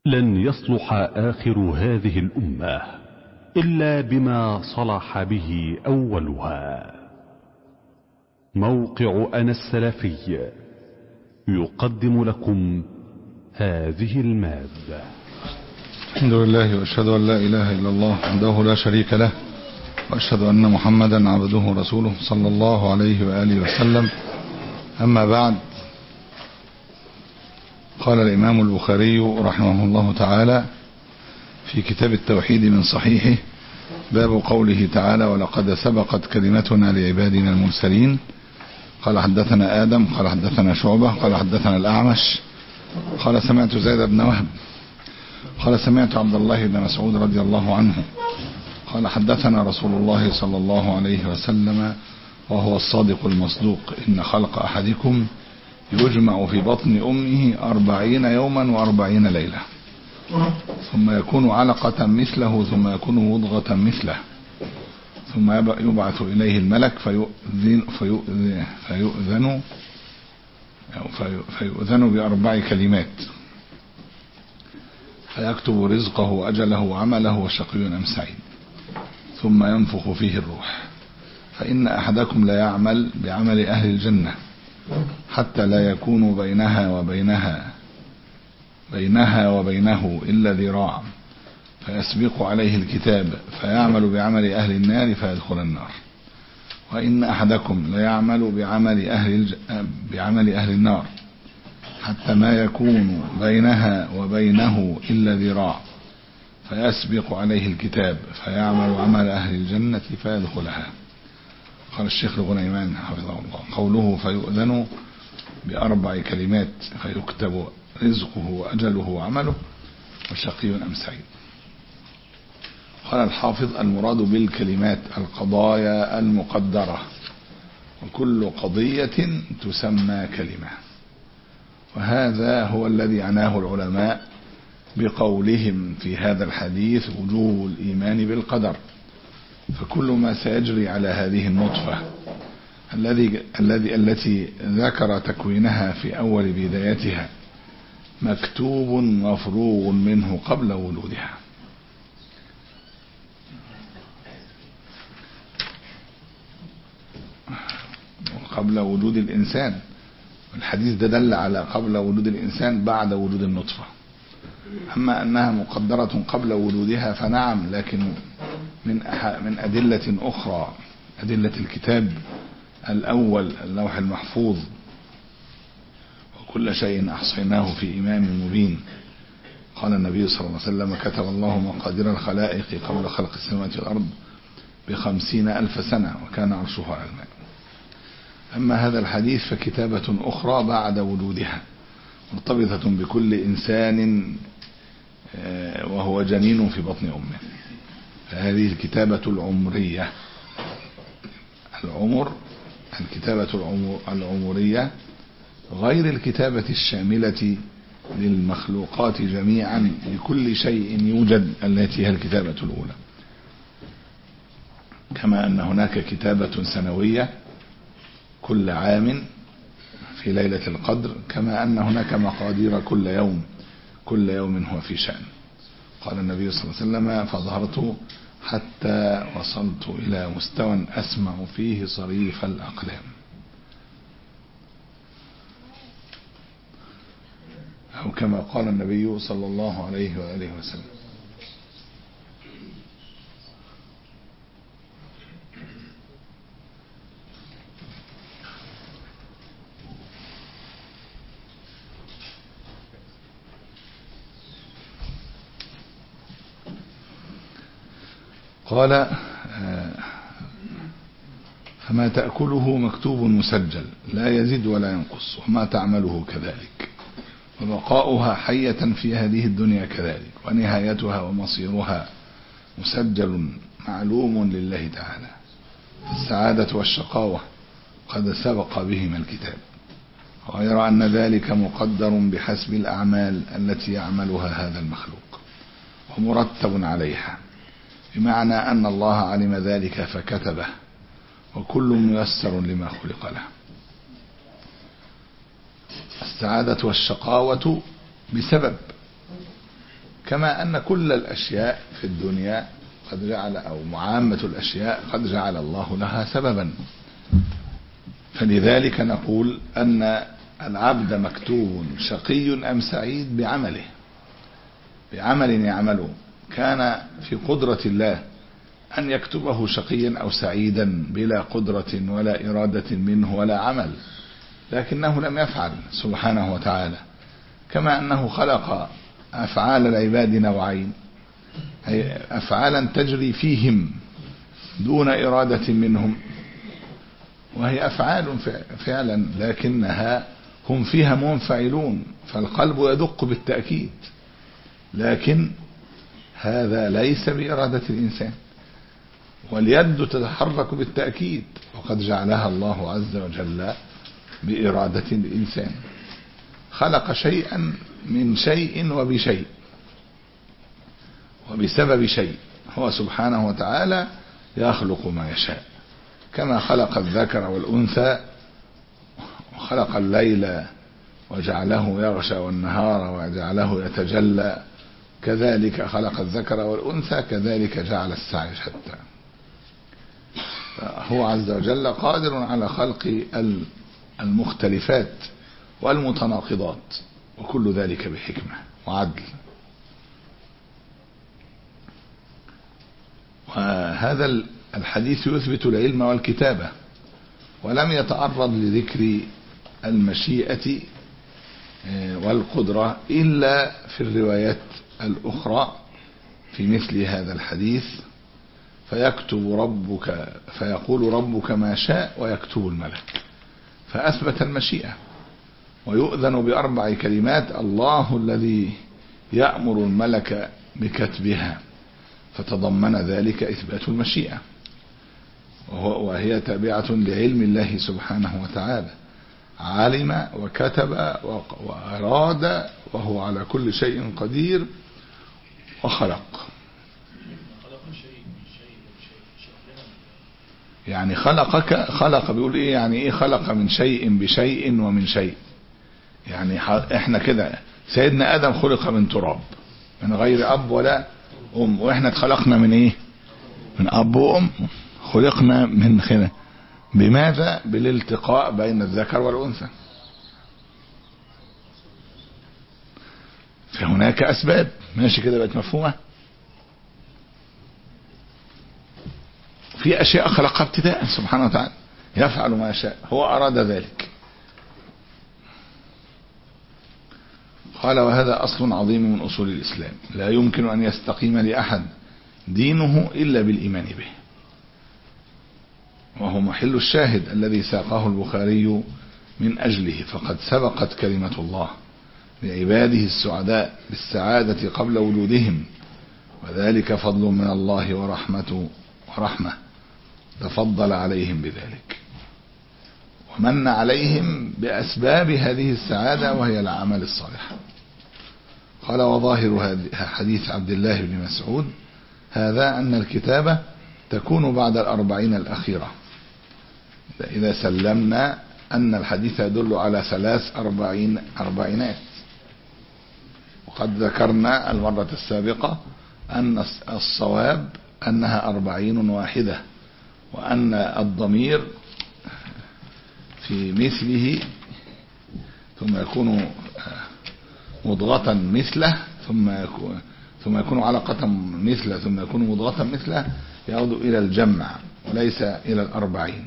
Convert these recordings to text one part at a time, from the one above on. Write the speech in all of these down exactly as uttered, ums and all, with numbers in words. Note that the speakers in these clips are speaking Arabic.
لن يصلح آخر هذه الأمة إلا بما صلح به أولها. موقع أنا السلفي يقدم لكم هذه المادة. الحمد لله وأشهد أن لا إله إلا الله وحده لا شريك له، وأشهد أن محمدا عبده ورسوله صلى الله عليه وآله وسلم. أما بعد، قال الإمام البخاري رحمه الله تعالى في كتاب التوحيد من صحيحه: باب قوله تعالى: ولقد سبقت كلمتنا لعبادنا المرسلين. قال حدثنا آدم قال حدثنا شعبة قال حدثنا الأعمش قال سمعت زيد بن وهب قال سمعت عبد الله بن مسعود رضي الله عنه قال حدثنا رسول الله صلى الله عليه وسلم وهو الصادق المصدوق: إن خلق أحدكم يجمع في بطن أمه أربعين يوما وأربعين ليلة، ثم يكون علقة مثله، ثم يكون مضغة مثله، ثم يبعث إليه الملك فيؤذن, فيؤذن, فيؤذن, فيؤذن بأربع كلمات: فيكتب رزقه وأجله وعمله وشقي أم سعيد، ثم ينفخ فيه الروح. فإن أحدكم لا يعمل بعمل أهل الجنة حتى لا يكون بينها وبينها بينها وبينه إلا ذراع، فيسبق عليه الكتاب فيعمل بعمل أهل النار فيدخل النار. وإن أحدكم لا يعمل بعمل أهل, الج... بعمل أهل النار حتى ما يكون بينها وبينه إلا ذراع، فيسبق عليه الكتاب فيعمل عمل أهل الجنة فيدخلها. قال الشيخ الغنيمان حفظه الله: قوله فيؤذن بأربع كلمات: فيكتب رزقه وأجله وعمله وشقي أم سعيد. قال الحافظ: المراد بالكلمات القضايا المقدرة، وكل قضية تسمى كلمة. وهذا هو الذي عناه العلماء بقولهم في هذا الحديث: وجوب الإيمان بالقدر. فكل ما سيجري على هذه النطفة الذي الذي التي ذكر تكوينها في أول بدايتها مكتوب مفروغ منه قبل ولودها. قبل وجود الإنسان، الحديث ده دل على قبل وجود الإنسان بعد وجود النطفة. أما أنها مقدرة قبل وجودها فنعم، لكن من من أدلة أخرى، أدلة الكتاب الأول اللوح المحفوظ: وكل شيء أحصيناه في إمام مبين. قال النبي صلى الله عليه وسلم: كتب الله مقادير الخلائق قبل خلق السماوات والأرض بخمسين ألف سنة، وكان عرشه على الماء. أما هذا الحديث فكتابة أخرى بعد وجودها، مرتبطة بكل إنسان وهو جنين في بطن أمه. فهذه الكتابة العمرية، العمر الكتابة العمر العمرية غير الكتابة الشاملة للمخلوقات جميعا لكل شيء يوجد، التي هي الكتابة الأولى. كما أن هناك كتابة سنوية كل عام في ليلة القدر، كما أن هناك مقادير كل يوم، كل يوم هو في شأن. قال النبي صلى الله عليه وسلم: فظهرت حتى وصلت إلى مستوى أسمع فيه صريف الأقلام. أو كما قال النبي صلى الله عليه وآله وسلم. قال: فما تأكله مكتوب مسجل لا يزيد ولا ينقص، وما تعمله كذلك، وبقاؤها حية في هذه الدنيا كذلك، ونهايتها ومصيرها مسجل معلوم لله تعالى. السعادة والشقاوة قد سبق بهما الكتاب، غير أن ذلك مقدر بحسب الأعمال التي يعملها هذا المخلوق ومرتب عليها، بمعنى أن الله علم ذلك فكتبه، وكل ميسر لما خلق له. السعادة والشقاوة بسبب كما أن كل الأشياء في الدنيا قد جعل أو معامة الأشياء قد جعل الله لها سببا. فلذلك نقول أن العبد مكتوب شقي أم سعيد بعمله، بعمل يعمله. كان في قدرة الله أن يكتبه شقيا أو سعيدا بلا قدرة ولا إرادة منه ولا عمل، لكنه لم يفعل سبحانه وتعالى. كما أنه خلق أفعال العباد نوعين، أي أفعالا تجري فيهم دون إرادة منهم، وهي أفعال فعلا لكنها هم فيها منفعلون، فالقلب يدق بالتأكيد، لكن هذا ليس بإرادة الإنسان. واليد تتحرك بالتأكيد، وقد جعلها الله عز وجل بإرادة الإنسان. خلق شيئا من شيء وبشيء وبسبب شيء، هو سبحانه وتعالى يخلق ما يشاء، كما خلق الذكر والأنثى وخلق الليل وجعله يغشى والنهار وجعله يتجلى، كذلك خلق الذكر والأنثى، كذلك جعل السعي شتى. هو عز وجل قادر على خلق المختلفات والمتناقضات، وكل ذلك بحكمة وعدل. وهذا الحديث يثبت العلم والكتابة، ولم يتعرض لذكر المشيئة والقدرة إلا في الروايات الأخرى في مثل هذا الحديث. فيكتب ربك فيقول ربك ما شاء ويكتب الملك، فأثبت المشيئة. ويؤذن بأربع كلمات: الله الذي يأمر الملك بكتبها، فتضمن ذلك إثبات المشيئة، وهي تابعة لعلم الله سبحانه وتعالى. علم وكتب وأراد، وهو على كل شيء قدير، وخلق. يعني خلقك، خلق بيقول ايه؟ يعني ايه خلق؟ من شيء بشيء ومن شيء. يعني احنا كده سيدنا آدم خلق من تراب من غير أب ولا أم، واحنا اتخلقنا من ايه؟ من أب وأم. خلقنا من خلق بماذا؟ بالالتقاء بين الذكر والأنثى. فهناك أسباب، ماشي كده، بقت مفهومة. في أشياء خلقها ابتداء سبحانه وتعالى، يفعل ما يشاء، هو أراد ذلك. قال: وهذا أصل عظيم من أصول الإسلام، لا يمكن أن يستقيم لأحد دينه إلا بالإيمان به. وهو محل الشاهد الذي ساقه البخاري من أجله، فقد سبقت كلمة الله لعباده السعداء بالسعادة قبل وجودهم، وذلك فضل من الله ورحمة ورحمة تفضل عليهم بذلك، ومن عليهم بأسباب هذه السعادة وهي الأعمال الصالحة. قال: وظاهر حديث عبد الله بن مسعود هذا أن الكتابة تكون بعد الأربعين الأخيرة، إذا سلمنا أن الحديث يدل على ثلاث أربعين أربعينات. وقد ذكرنا المرة السابقة أن الصواب أنها أربعين واحدة، وأن الضمير في مثله ثم يكون مضغة مثله ثم يكون ثم يكون علقة مثله ثم يكون مضغة مثله، يعود إلى الجمع وليس إلى الأربعين.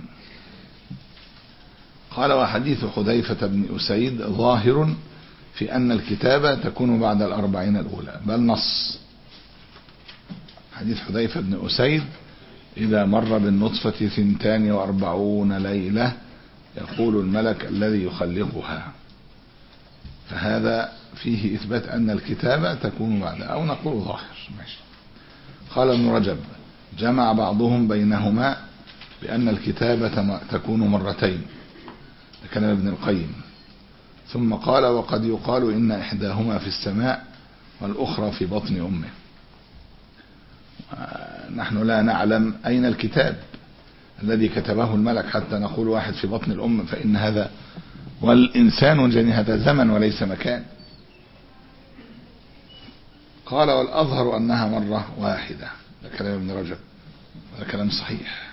قال: وحديث حذيفة بن أسيد ظاهر في أن الكتابة تكون بعد الأربعين الأولى، بل نص. حديث حذيفة بن أسيد: إذا مر بالنطفة ثنتان وأربعون ليلة يقول الملك الذي يخلقها. فهذا فيه إثبات أن الكتابة تكون بعد، أو نقول ظاهر. ماشي. قال ابن رجب: جمع بعضهم بينهما بأن الكتابة تكون مرتين، كلام ابن القيم. ثم قال: وقد يقال إن إحداهما في السماء والأخرى في بطن أمه. نحن لا نعلم أين الكتاب الذي كتبه الملك حتى نقول واحد في بطن الأم، فإن هذا والإنسان جني هذا زمن وليس مكان. قال والأظهر أنها مرة واحدة. ده كلام ابن رجب، هذا كلام صحيح،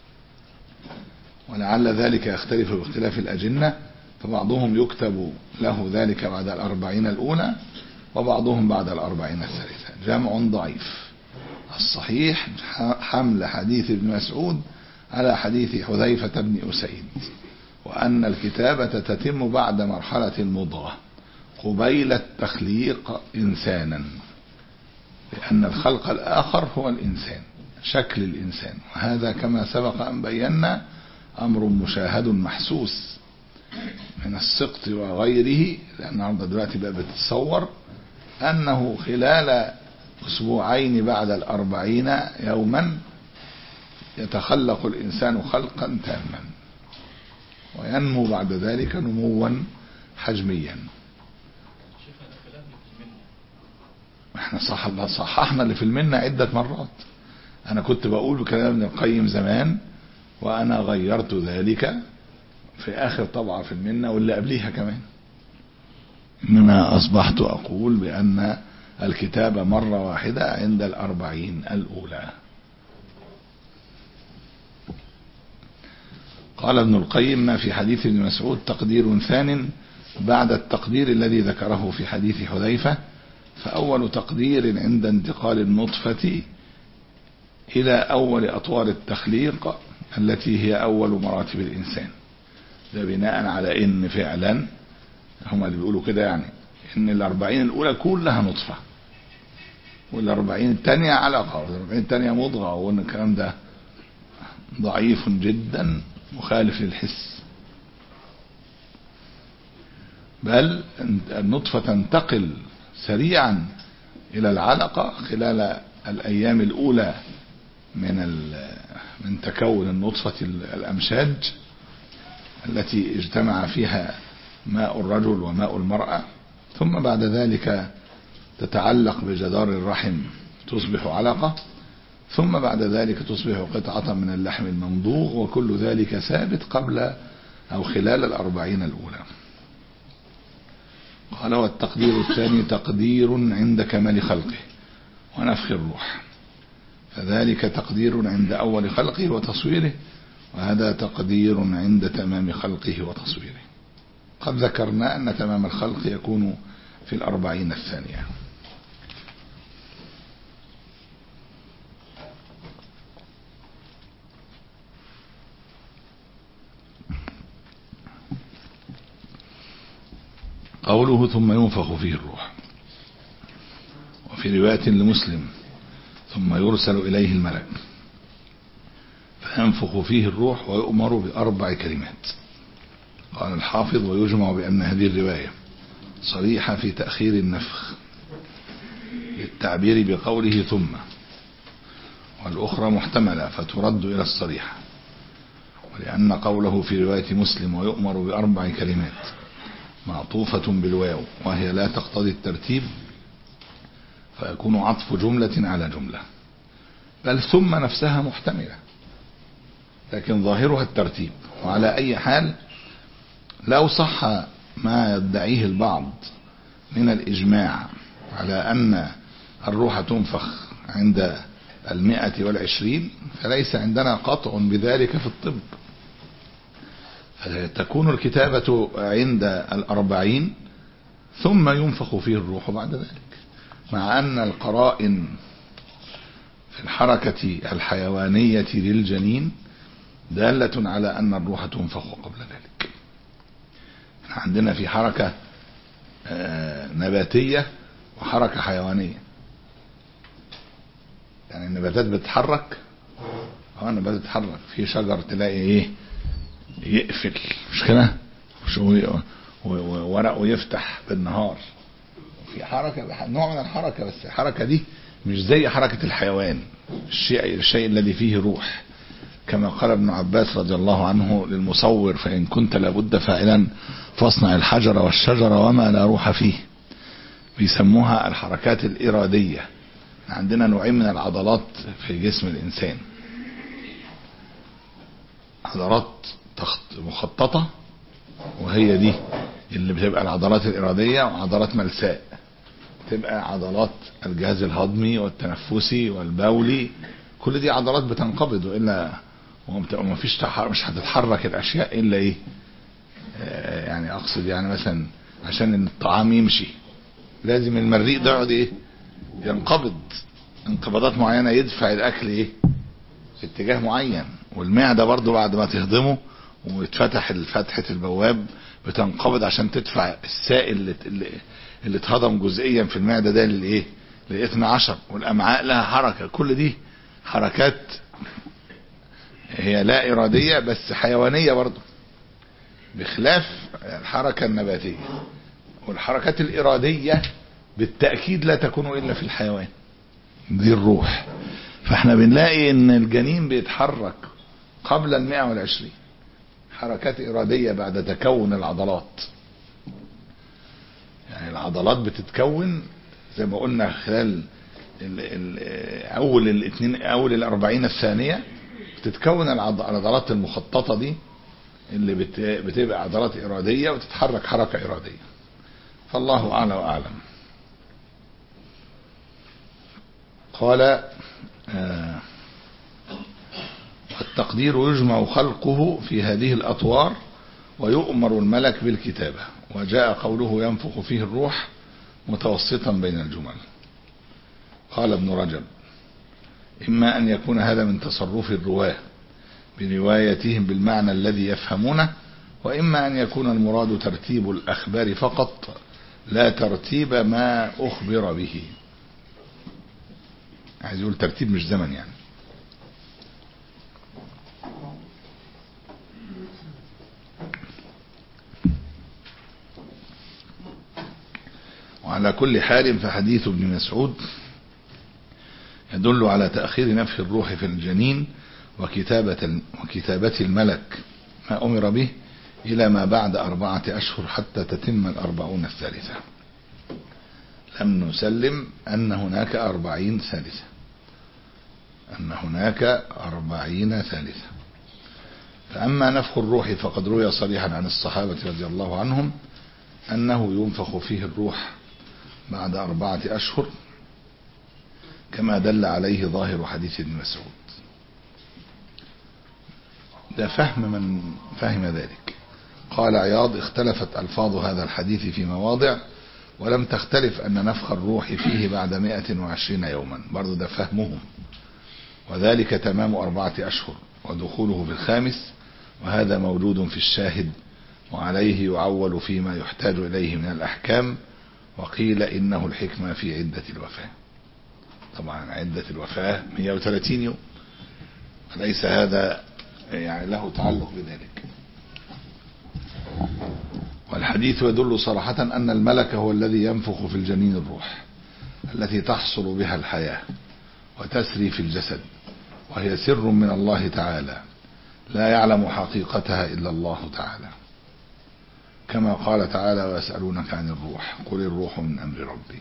ولعل ذلك يختلف باختلاف الأجنة، فبعضهم يكتب له ذلك بعد الأربعين الأولى وبعضهم بعد الأربعين الثالثة. جمع ضعيف. الصحيح حمل حديث ابن مسعود على حديث حذيفة بن أسيد، وأن الكتابة تتم بعد مرحلة المضغة قبيل التخليق إنسانا، لأن الخلق الآخر هو الإنسان، شكل الإنسان، وهذا كما سبق أن بينا أمر مشاهد محسوس من السقط وغيره، لأن النهارده دلوقتي بقى بتتصور أنه خلال أسبوعين بعد الأربعين يوما يتخلق الإنسان خلقا تاما وينمو بعد ذلك نموا حجميا. احنا صح صححنا اللي في المنة عدة مرات. انا كنت بقول بكلام ابن القيم زمان، وانا غيرت ذلك في اخر طبعة في المنة واللي قبليها كمان، اننا اصبحت اقول بان الكتابة مرة واحدة عند الاربعين الاولى. قال ابن القيم ما في حديث ابن مسعود تقدير ثان بعد التقدير الذي ذكره في حديث حذيفة، فأول تقدير عند انتقال النطفة إلى أول أطوار التخليق التي هي أول مراتب الإنسان. ده بناء على إن فعلا هم اللي بيقولوا كده، يعني إن الأربعين الأولى كلها نطفة والأربعين الثانية علقة والأربعين الثانية مضغة، وإن الكلام ده ضعيف جدا مخالف للحس، بل النطفة تنتقل سريعا إلى العلقة خلال الأيام الأولى من من تكون النطفة الأمشاج التي اجتمع فيها ماء الرجل وماء المرأة، ثم بعد ذلك تتعلق بجدار الرحم تصبح علقة، ثم بعد ذلك تصبح قطعة من اللحم الممضوغ، وكل ذلك ثابت قبل أو خلال الأربعين الأولى. قال والتقدير الثاني تقدير عند كمال خلقه ونفخ الروح، فذلك تقدير عند أول خلقه وتصويره، وهذا تقدير عند تمام خلقه وتصويره. قد ذكرنا أن تمام الخلق يكون في الأربعين الثانية. قوله ثم ينفخ فيه الروح، وفي رواية لمسلم ثم يرسل إليه الملك فينفخ فيه الروح ويؤمر بأربع كلمات. قال الحافظ ويجمع بأن هذه الرواية صريحة في تأخير النفخ للتعبير بقوله ثم، والأخرى محتملة فترد إلى الصريحة، ولأن قوله في رواية مسلم ويؤمر بأربع كلمات معطوفة بالواو وهي لا تقتضي الترتيب، فيكون عطف جملة على جملة، بل ثم نفسها محتملة لكن ظاهرها الترتيب. وعلى أي حال لو صح ما يدعيه البعض من الإجماع على أن الروح تنفخ عند المئة والعشرين، فليس عندنا قطع بذلك في الطب، تكون الكتابة عند الأربعين ثم ينفخ فيه الروح بعد ذلك، مع أن القرائن في الحركة الحيوانية للجنين دالة على أن الروح تنفخ قبل ذلك. عندنا في حركة نباتية وحركة حيوانية، يعني النباتات بتتحرك اه النباتات بتتحرك، في شجر تلاقي ايه يقفل مش كده وورقه يفتح بالنهار، في حركة نوع من الحركة، بس الحركة دي مش زي حركة الحيوان، الشيء الشيء الذي فيه روح، كما قال ابن عباس رضي الله عنه للمصور فإن كنت لابد فاعلا فاصنع الحجر والشجر وما لا روح فيه. بيسموها الحركات الإرادية. عندنا نوعين من العضلات في جسم الإنسان، عضلات مخططة وهي دي اللي بتبقى العضلات الإرادية، وعضلات ملساء تبقى عضلات الجهاز الهضمي والتنفسي والبولي، كل دي عضلات بتنقبض، وإلا وما فيش تحرك، مش هتتحرك الأشياء إلا إيه آه يعني أقصد يعني مثلا عشان الطعام يمشي لازم المريء ده يقعد إيه ينقبض انقباضات معينة، يدفع الأكل إيه في اتجاه معين. والمعدة برضو بعد ما تهضمه ويتفتح الفتحة البواب بتنقبض عشان تدفع السائل اللي, اللي, اللي اتهضم جزئيا في المعدة ده للايه للاثنى عشر. والامعاء لها حركة، كل دي حركات هي لا ارادية بس حيوانية برضو، بخلاف الحركة النباتية. والحركات الارادية بالتأكيد لا تكون الا في الحيوان، دي الروح. فاحنا بنلاقي ان الجنين بيتحرك قبل المئة والعشرين، حركات ارادية بعد تكون العضلات. يعني العضلات بتتكون زي ما قلنا خلال ال ال اول الاثنين اول الاربعين الثانية بتتكون العضلات المخططة دي اللي بت بتبقى عضلات ارادية وتتحرك حركة ارادية. فالله اعلى واعلم. قال آه التقدير يجمع خلقه في هذه الأطوار ويؤمر الملك بالكتابة. وجاء قوله ينفخ فيه الروح متوسطا بين الجمل. قال ابن رجب إما أن يكون هذا من تصرف الرواة بروايتهم بالمعنى الذي يفهمونه، وإما أن يكون المراد ترتيب الأخبار فقط لا ترتيب ما أخبر به. عايز يقول ترتيب مش زمن يعني. وعلى كل حال فحديث ابن مسعود يدل على تأخير نفخ الروح في الجنين وكتابة وكتابة الملك ما أمر به إلى ما بعد أربعة أشهر حتى تتم الأربعون الثالثة. لم نسلم أن هناك أربعين ثالثة، أن هناك أربعين ثالثة. فأما نفخ الروح فقد روي صريحا عن الصحابة رضي الله عنهم أنه ينفخ فيه الروح بعد أربعة أشهر كما دل عليه ظاهر حديث ابن مسعود. ده فهم من فهم ذلك. قال عياض اختلفت ألفاظ هذا الحديث في مواضع ولم تختلف أن نفخ الروح فيه بعد مئة وعشرين يوما، برضو ده فهمهم، وذلك تمام أربعة أشهر ودخوله في الخامس، وهذا موجود في الشاهد وعليه يعول فيما يحتاج إليه من الأحكام. وقيل إنه الحكمة في عدة الوفاة. طبعا عدة الوفاة مئة وثلاثين يوم، ليس هذا يعني له تعلق بذلك. والحديث يدل صراحة أن الملك هو الذي ينفخ في الجنين الروح التي تحصل بها الحياة وتسري في الجسد، وهي سر من الله تعالى لا يعلم حقيقتها إلا الله تعالى، كما قال تعالى ويسألونك عن الروح قل الروح من أمر ربي.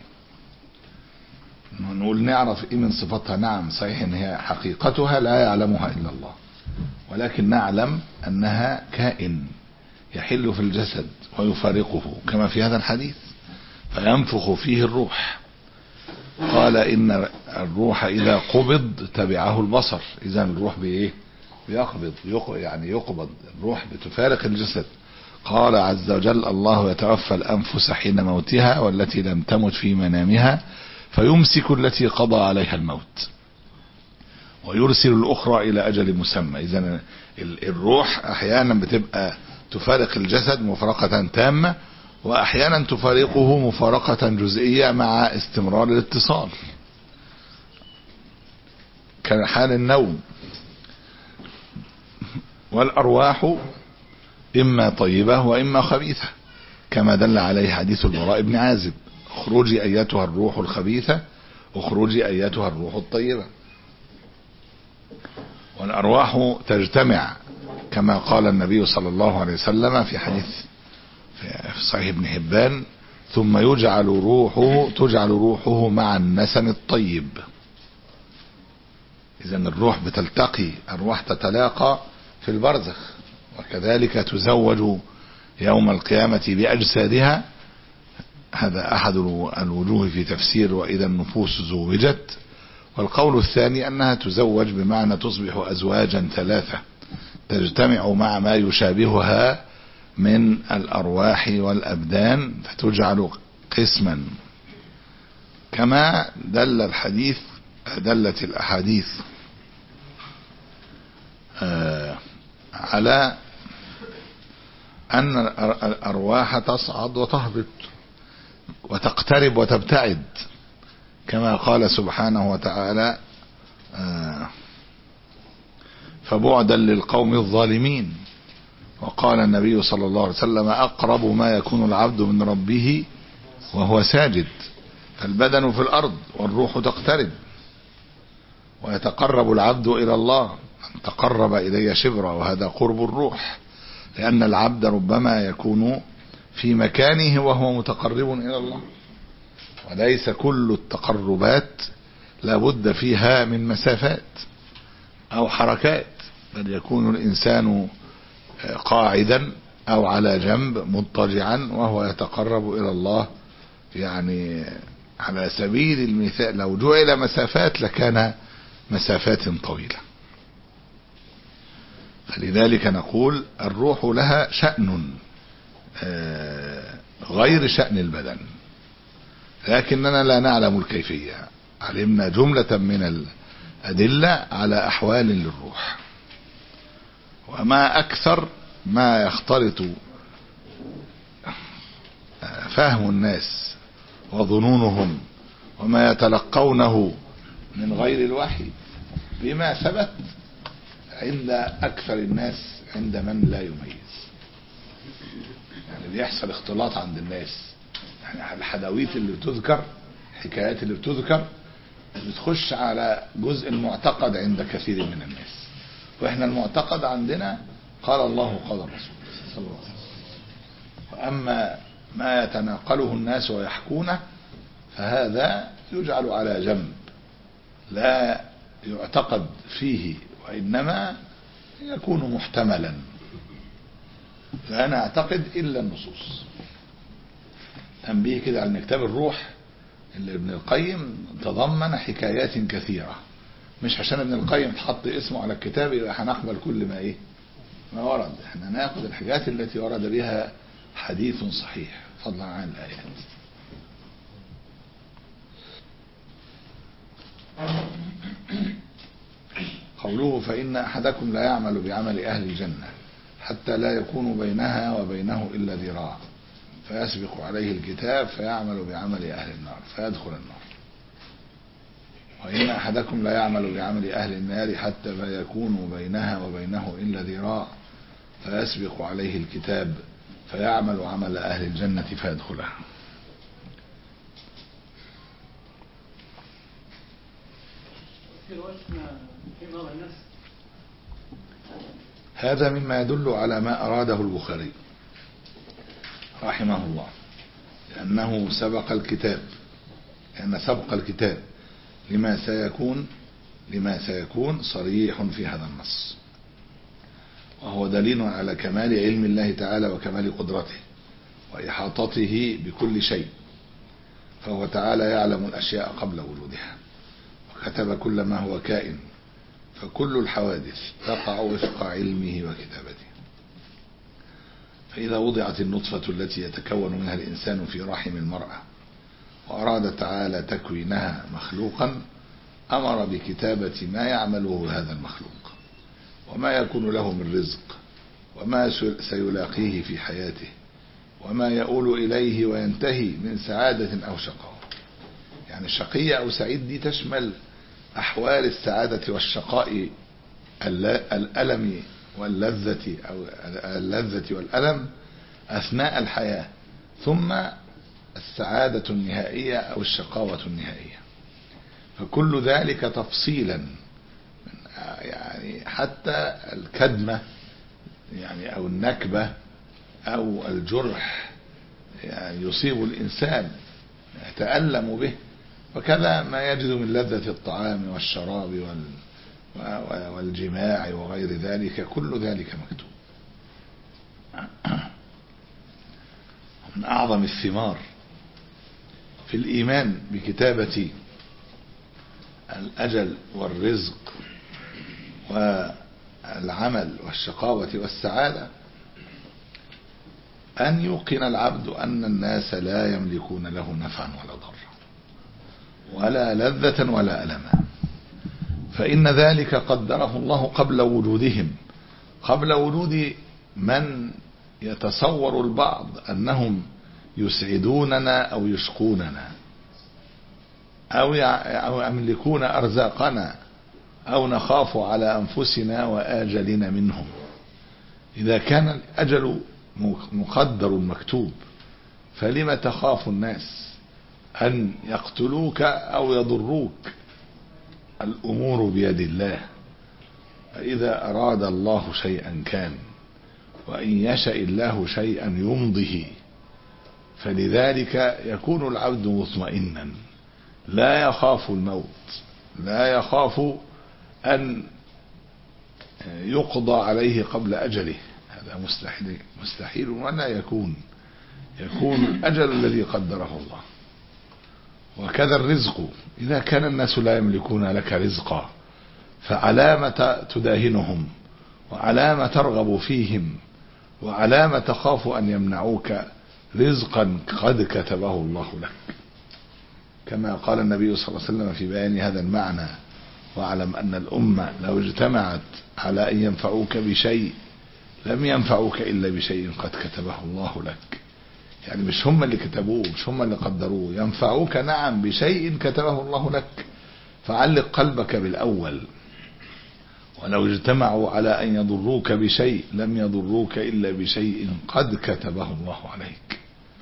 نقول نعرف إيه من صفتها؟ نعم صحيح إن هي حقيقتها لا يعلمها إلا الله، ولكن نعلم أنها كائن يحل في الجسد ويفارقه كما في هذا الحديث فينفخ فيه الروح. قال إن الروح إذا قبض تبعه البصر، إذا الروح بإيه بيقبض يعني يقبض، الروح بتفارق الجسد. قال عز وجل الله يتوفى الأنفس حين موتها والتي لم تمت في منامها فيمسك التي قضى عليها الموت ويرسل الأخرى إلى أجل مسمى. إذن الروح أحيانا بتبقى تفارق الجسد مفارقة تامة، وأحيانا تفارقه مفارقة جزئية مع استمرار الاتصال كحال النوم. والأرواح إما طيبة وإما خبيثة كما دل عليه حديث البراء بن عازب اخرجي أيتها الروح الخبيثة اخرجي أيتها الروح الطيبة. والأرواح تجتمع كما قال النبي صلى الله عليه وسلم في حديث في صحيح ابن حبان ثم يجعل روحه تجعل روحه مع النسم الطيب. إذن الروح بتلتقي، الروح تتلاقى في البرزخ، وكذلك تزوج يوم القيامة بأجسادها هذا أحد الوجوه في تفسير وإذا النفوس زوجت. والقول الثاني أنها تزوج بمعنى تصبح أزواجا ثلاثة تجتمع مع ما يشابهها من الأرواح والأبدان فتجعل قسما، كما دل الحديث دلت الأحاديث على أن الأرواح تصعد وتهبط وتقترب وتبتعد، كما قال سبحانه وتعالى فبعدا للقوم الظالمين. وقال النبي صلى الله عليه وسلم أقرب ما يكون العبد من ربه وهو ساجد. فالبدن في الأرض والروح تقترب، ويتقرب العبد إلى الله، أن تقرب إلي شبرا، وهذا قرب الروح، لأن العبد ربما يكون في مكانه وهو متقرب إلى الله. وليس كل التقربات لابد فيها من مسافات أو حركات، بل يكون الإنسان قاعدا أو على جنب مضطجعا وهو يتقرب إلى الله. يعني على سبيل المثال لو جعل مسافات لكان مسافات طويلة. فلذلك نقول الروح لها شأن غير شأن البدن، لكننا لا نعلم الكيفية. علمنا جملة من الأدلة على أحوال للروح، وما أكثر ما يختلط فهم الناس وظنونهم وما يتلقونه من غير الوحي بما ثبت عند أكثر الناس عند من لا يميز. يعني بيحصل اختلاط عند الناس، يعني الحدويت اللي بتذكر، الحكايات اللي بتذكر بتخش على جزء المعتقد عند كثير من الناس، واحنا المعتقد عندنا قال الله قال الرسول صلى الله عليه وسلم. وأما ما يتناقله الناس ويحكونه فهذا يجعل على جنب لا يعتقد فيه، وإنما يكون محتملا، لا نعتقد إلا النصوص. تنبيه كده على كتاب الروح اللي ابن القيم تضمن حكايات كثيرة، مش عشان ابن القيم تحط اسمه على الكتاب يبقى هنقبل كل ما ايه ما ورد. احنا ناخذ الحاجات التي ورد بها حديث صحيح فضلا عن الآيات. قوله فإن أحدكم لا يعمل بعمل أهل الجنة حتى لا يكون بينها وبينه إلا ذراع فيسبق عليه الكتاب فيعمل بعمل أهل النار فيدخل النار. وإن أحدكم لا يعمل بعمل أهل النار حتى لا يكون بينها وبينه إلا ذراع فيسبق عليه الكتاب فيعمل عمل أهل الجنة فيدخلها. هذا مما يدل على ما أراده البخاري رحمه الله، لأنه سبق الكتاب، لأن سبق الكتاب لما سيكون لما سيكون صريح في هذا النص، وهو دليل على كمال علم الله تعالى وكمال قدرته وإحاطته بكل شيء، فهو تعالى يعلم الأشياء قبل وجودها وكتب كل ما هو كائن، فكل الحوادث تقع وفق علمه وكتابته. فإذا وضعت النطفة التي يتكون منها الإنسان في رحم المرأة وأراد تعالى تكوينها مخلوقا أمر بكتابة ما يعمله هذا المخلوق وما يكون له من رزق وما سيلاقيه في حياته وما يؤول إليه وينتهي من سعادة أو شقاء. يعني الشقية أو سعيد دي تشمل أحوال السعادة والشقاء، الألم واللذة أو اللذة والألم أثناء الحياة، ثم السعادة النهائية أو الشقاوة النهائية. فكل ذلك تفصيلا، يعني حتى الكدمة يعني أو النكبة أو الجرح يعني يصيب الإنسان يتألم به، وكذا ما يجد من لذة الطعام والشراب والجماع وغير ذلك، كل ذلك مكتوب. من أعظم الثمار في الإيمان بكتابة الأجل والرزق والعمل والشقاوة والسعادة أن يوقن العبد أن الناس لا يملكون له نفعا ولا ضرا ولا لذة ولا ألما، فإن ذلك قدره الله قبل وجودهم، قبل وجود من يتصور البعض أنهم يسعدوننا أو يشقوننا أو يملكون أرزاقنا أو نخاف على أنفسنا وآجلنا منهم. إذا كان الأجل مقدر مكتوب فلم تخاف الناس أن يقتلوك أو يضروك؟ الأمور بيد الله، فإذا أراد الله شيئا كان، وإن يشاء الله شيئا يمضه. فلذلك يكون العبد مطمئنا لا يخاف الموت، لا يخاف أن يقضى عليه قبل أجله، هذا مستحيل مستحيل ولا يكون، يكون الأجل الذي قدره الله. وكذا الرزق، إذا كان الناس لا يملكون لك رزقا فعلامة تداهنهم، وعلامة ترغب فيهم، وعلامة تخاف أن يمنعوك رزقا قد كتبه الله لك، كما قال النبي صلى الله عليه وسلم في بيان هذا المعنى: واعلم أن الأمة لو اجتمعت على أن ينفعوك بشيء لم ينفعوك إلا بشيء قد كتبه الله لك. يعني مش هم اللي كتبوه، مش هم اللي قدروه، ينفعوك نعم بشيء كتبه الله لك. فعلق قلبك بالأول: ولو اجتمعوا على أن يضروك بشيء لم يضروك إلا بشيء قد كتبه الله عليك.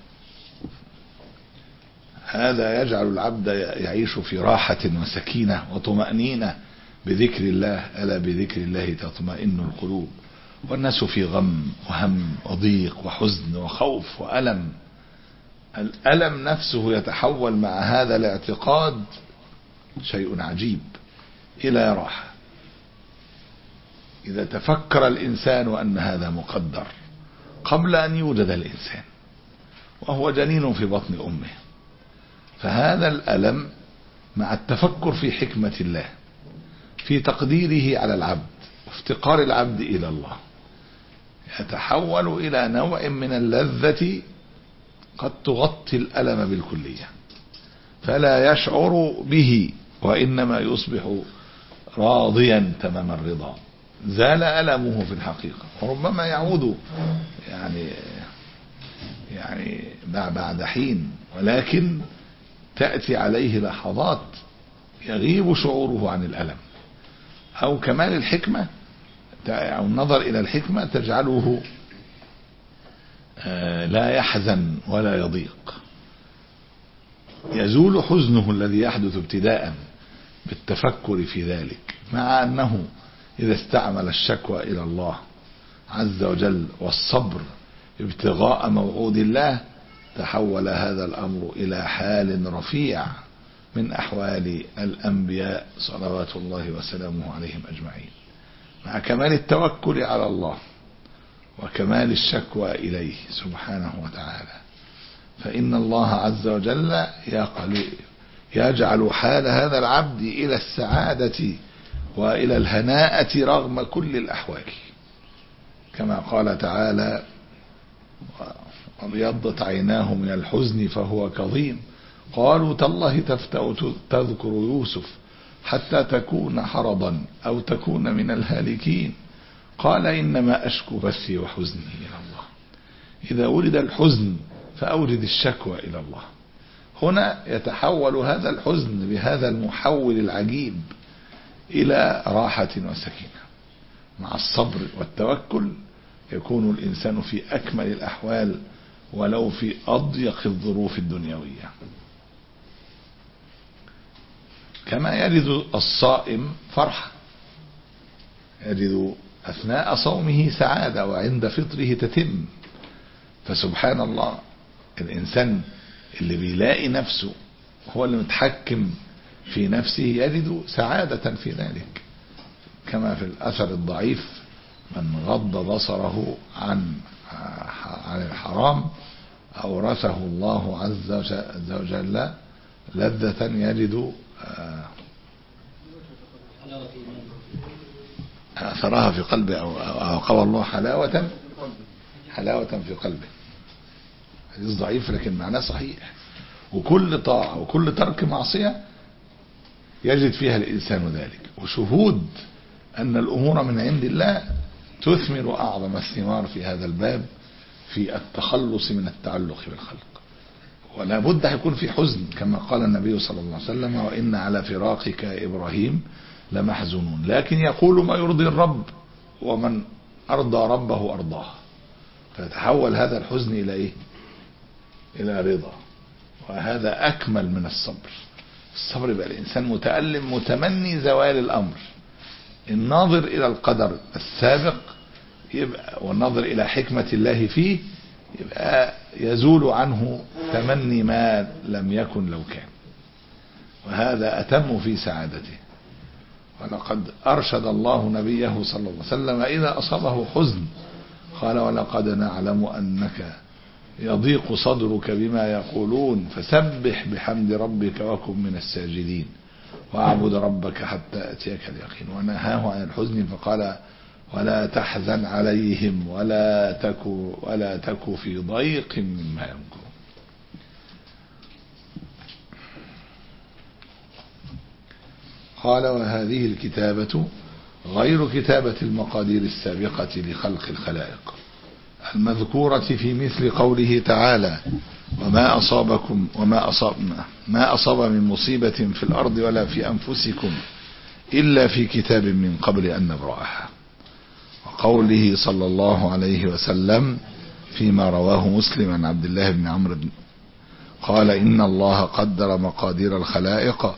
هذا يجعل العبد يعيش في راحة وسكينة وطمأنينة بذكر الله، ألا بذكر الله تطمئن القلوب. والناس في غم وهم وضيق وحزن وخوف وألم. الألم نفسه يتحول مع هذا الاعتقاد شيء عجيب إلى راحة، إذا تفكر الإنسان أن هذا مقدر قبل أن يوجد الإنسان وهو جنين في بطن أمه. فهذا الألم مع التفكر في حكمة الله في تقديره على العبد وافتقار العبد إلى الله يتحول إلى نوع من اللذة قد تغطي الألم بالكلية، فلا يشعر به وإنما يصبح راضيا تمام الرضا، زال ألمه في الحقيقة. وربما يعود يعني يعني بعد حين، ولكن تأتي عليه لحظات يغيب شعوره عن الألم، أو كمال الحكمة أو النظر إلى الحكمة تجعله لا يحزن ولا يضيق، يزول حزنه الذي يحدث ابتداء بالتفكر في ذلك، مع أنه إذا استعمل الشكوى إلى الله عز وجل والصبر ابتغاء موعود الله تحول هذا الأمر إلى حال رفيع من أحوال الأنبياء صلوات الله وسلامه عليهم أجمعين، مع كمال التوكل على الله وكمال الشكوى إليه سبحانه وتعالى. فإن الله عز وجل يجعل حال هذا العبد إلى السعادة وإلى الهناءة رغم كل الأحوال، كما قال تعالى: وابيضت عيناه من الحزن فهو كظيم قالوا تالله تفتأ تذكر يوسف حتى تكون حرضا أو تكون من الهالكين قال إنما أشكو بثي وحزني إلى الله. إذا ولد الحزن فأورد الشكوى إلى الله. هنا يتحول هذا الحزن بهذا المحول العجيب إلى راحة وسكينة. مع الصبر والتوكل يكون الإنسان في أكمل الأحوال ولو في أضيق الظروف الدنيوية. كما يجد الصائم فرحة، يجد أثناء صومه سعادة وعند فطره تتم. فسبحان الله، الإنسان اللي بيلاقي نفسه هو اللي متحكم في نفسه يجد سعادة في ذلك، كما في الأثر الضعيف: من غض بصره عن عن الحرام أورثه الله عز وجل لذة يجد أثرها في قلبه، أو قوى الله حلاوة حلاوة في قلبه. حديث ضعيف لكن معناه صحيح. وكل طاعة وكل ترك معصية يجد فيها الإنسان ذلك، وشهود أن الأمور من عند الله تثمر أعظم الثمار في هذا الباب في التخلص من التعلق بالخلق. ولا بد يكون في حزن كما قال النبي صلى الله عليه وسلم: وإن على فراقك يا إبراهيم لمحزونون، لكن يقول ما يرضي الرب، ومن أرضى ربه أرضاه. فتحول هذا الحزن إلى إيه؟ إلى رضا. وهذا أكمل من الصبر. الصبر يبقى الإنسان متألم متمني زوال الأمر، الناظر إلى القدر السابق يبقى والناظر إلى حكمة الله فيه يبقى يزول عنه تمني ما لم يكن لو كان، وهذا أتم في سعادته. ولقد أرشد الله نبيه صلى الله عليه وسلم إذا أصابه حزن قال: ولقد نعلم أنك يضيق صدرك بما يقولون فسبح بحمد ربك وكن من الساجدين واعبد ربك حتى يأتيك اليقين. ونهاه عن الحزن فقال: ولا تحزن عليهم ولا تك ولا تك في ضيق مما يمكرون. قال: وهذه الكتابة غير كتابة المقادير السابقة لخلق الخلائق المذكورة في مثل قوله تعالى: وما أصابكم وما أصاب ما أصاب من مصيبة في الأرض ولا في أنفسكم إلا في كتاب من قبل أن نبرأها. وقوله صلى الله عليه وسلم فيما رواه مسلم عن عبد الله بن عمرو قال: إن الله قدر مقادير الخلائق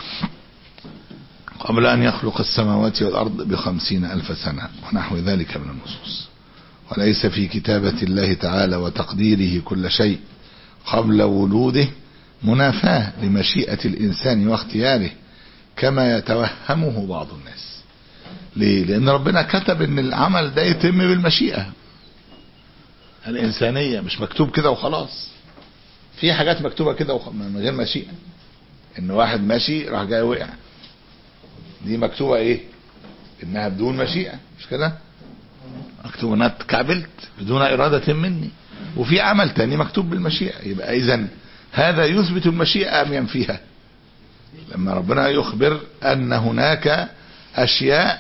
قبل أن يخلق السماوات والأرض بخمسين ألف سنة، ونحو ذلك من النصوص. وليس في كتابة الله تعالى وتقديره كل شيء قبل وجوده منافاة لمشيئة الإنسان واختياره كما يتوهمه بعض الناس. ليه؟ لأن ربنا كتب أن العمل ده يتم بالمشيئة الإنسانية، مش مكتوب كده وخلاص. في حاجات مكتوبة كده وخ... من غير مشيئة، إن واحد ماشي راح جاي وقع، دي مكتوبة إيه؟ إنها بدون مشيئة، مش كده؟ مكتوب انها اتكعبلت بدون إرادة مني. وفي عمل تاني مكتوب بالمشيئة. يبقى إذن هذا يثبت المشيئة أم ينفيها؟ لما ربنا يخبر أن هناك أشياء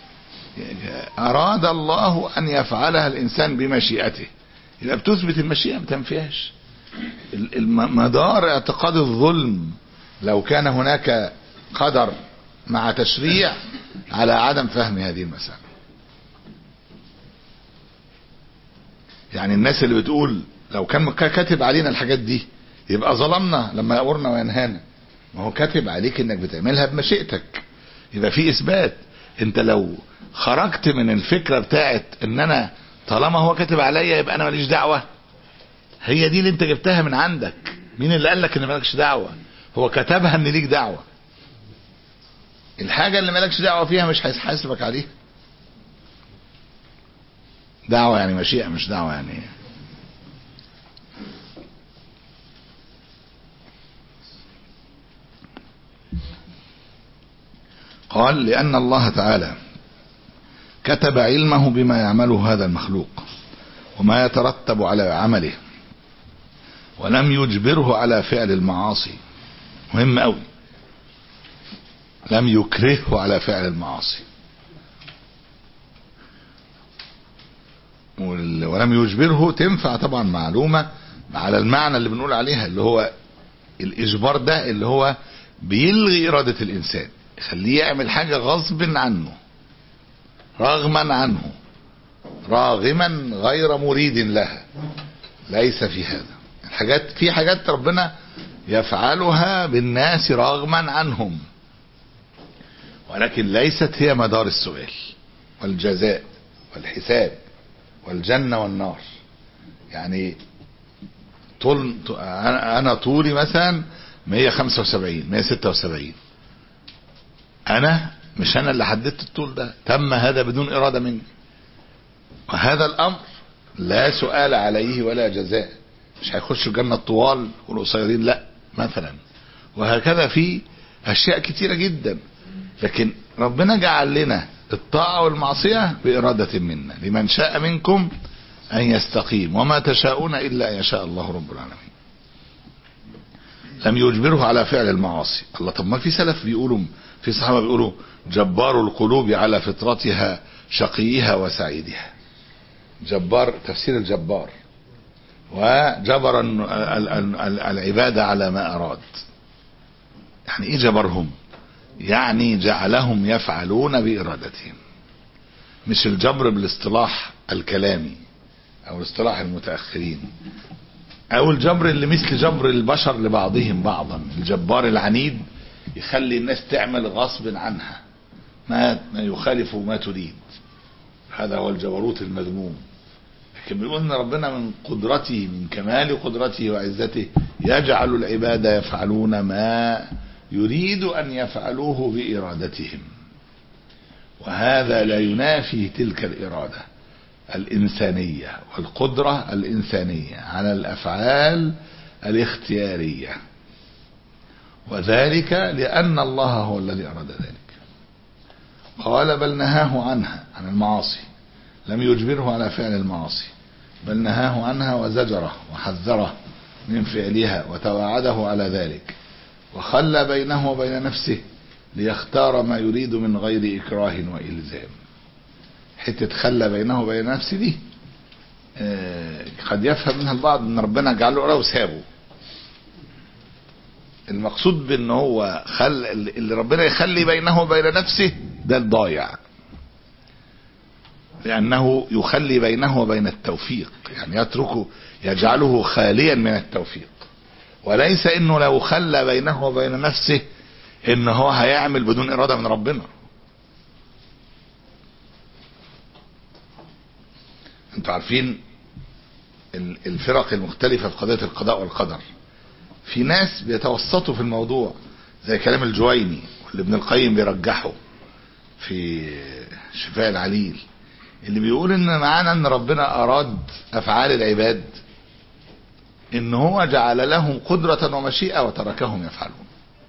أراد الله أن يفعلها الإنسان بمشيئته، يبقى بتثبت المشيئة ما تنفيهاش. مدار اعتقاد الظلم لو كان هناك قدر مع تشريع على عدم فهم هذه المسألة. يعني الناس اللي بتقول لو كان كاتب علينا الحاجات دي يبقى ظلمنا لما يأمرنا وينهانا، ما هو كاتب عليك انك بتعملها بمشيئتك، يبقى في اثبات. انت لو خرجت من الفكرة بتاعت ان انا طالما هو كاتب عليا يبقى انا ماليش دعوة، هي دي اللي انت جبتها من عندك. مين اللي قال لك ان مالكش دعوة؟ هو كتبها ان ليك دعوة. الحاجة اللي مالكش دعوة فيها مش هيحاسبك عليها. دعوة يعني مشيئة، مش دعوة يعني. قال: لأن الله تعالى كتب علمه بما يعمله هذا المخلوق وما يترتب على عمله، ولم يجبره على فعل المعاصي. مهم قوي، لم يكرهه على فعل المعاصي، ولم يجبره تنفع طبعا معلومة على المعنى اللي بنقول عليها، اللي هو الإجبار ده اللي هو بيلغي إرادة الإنسان، يخليه يعمل حاجة غصب عنه رغما عنه راغما غير مريد لها. ليس في هذا الحاجات، في حاجات ربنا يفعلها بالناس رغما عنهم، ولكن ليست هي مدار السؤال والجزاء والحساب والجنة والنار. يعني طول انا طولي مثلا مية وخمسة وسبعين مية وستة وسبعين، انا مش انا اللي حددت الطول ده، تم هذا بدون ارادة مني. وهذا الامر لا سؤال عليه ولا جزاء، مش هيخشوا الجنة الطوال والقصيرين لا مثلا، وهكذا في اشياء كتيرة جدا. لكن ربنا جعل لنا الطاعة والمعصية بإرادة منا، لمن شاء منكم أن يستقيم وما تشاءون إلا أن يشاء الله رب العالمين. لم يجبره على فعل المعاصي. الله، طب ما في سلف بيقولوا، في صحابة بيقولوا جبار القلوب على فطرتها شقيها وسعيدها. جبار، تفسير الجبار، وجبر العبادة على ما أراد. يعني إيه جبرهم؟ يعني جعلهم يفعلون بإرادتهم، مش الجبر بالاصطلاح الكلامي أو الاصطلاح المتأخرين، أو الجبر اللي مثل جبر البشر لبعضهم بعضا. الجبار العنيد يخلي الناس تعمل غصب عنها ما يخالف ما تريد، هذا هو الجبروت المذموم. لكن بيقول ان ربنا من قدرته، من كمال قدرته وعزته، يجعل العباد يفعلون ما يريد ان يفعلوه بارادتهم، وهذا لا ينافي تلك الاراده الانسانيه والقدره الانسانيه على الافعال الاختياريه، وذلك لان الله هو الذي اراد ذلك. قال بل نهاه عنها، عن المعاصي، لم يجبره على فعل المعاصي، بل نهاه عنها وزجره وحذره من فعلها وتواعده على ذلك، وخلى بينه وبين نفسه ليختار ما يريد من غير إكراه وإلزام. حتة خلى بينه وبين نفسه دي آه قد يفهم منها البعض ان ربنا جعله قرا وسابه. المقصود بان هو خل اللي ربنا يخلي بينه وبين نفسه ده الضايع، لأنه يخلي بينه وبين التوفيق، يعني يتركه، يجعله خاليا من التوفيق، وليس انه لو خلى بينه وبين نفسه ان هو هيعمل بدون إرادة من ربنا. انتوا عارفين الفرق المختلفة في قضية القضاء والقدر، في ناس بيتوسطوا في الموضوع زي كلام الجويني واللي ابن القيم بيرجحه في شفاء العليل، اللي بيقول ان معانا ان ربنا اراد افعال العباد ان هو جعل لهم قدرة ومشيئة وتركهم يفعلون،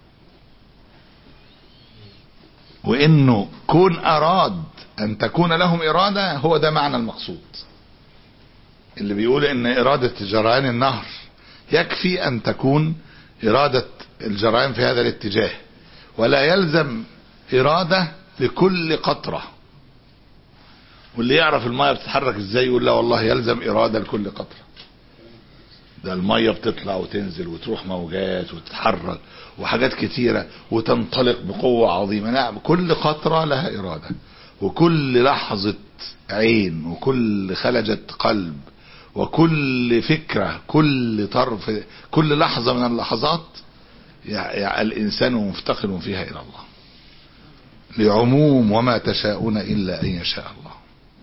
وانه كون اراد ان تكون لهم ارادة هو ده معنى المقصود. اللي بيقول ان ارادة جريان النهر يكفي ان تكون ارادة الجريان في هذا الاتجاه، ولا يلزم ارادة لكل قطرة. واللي يعرف المية بتتحرك ازاي يقول لا والله يلزم ارادة لكل قطرة، ده المية بتطلع وتنزل وتروح موجات وتتحرك وحاجات كتيرة وتنطلق بقوة عظيمة. نعم، كل قطرة لها ارادة، وكل لحظة عين وكل خلجة قلب وكل فكرة، كل طرف، كل لحظة من اللحظات يعني الانسان مفتقر فيها الى الله، لعموم وما تشاءون الا ان يشاء الله.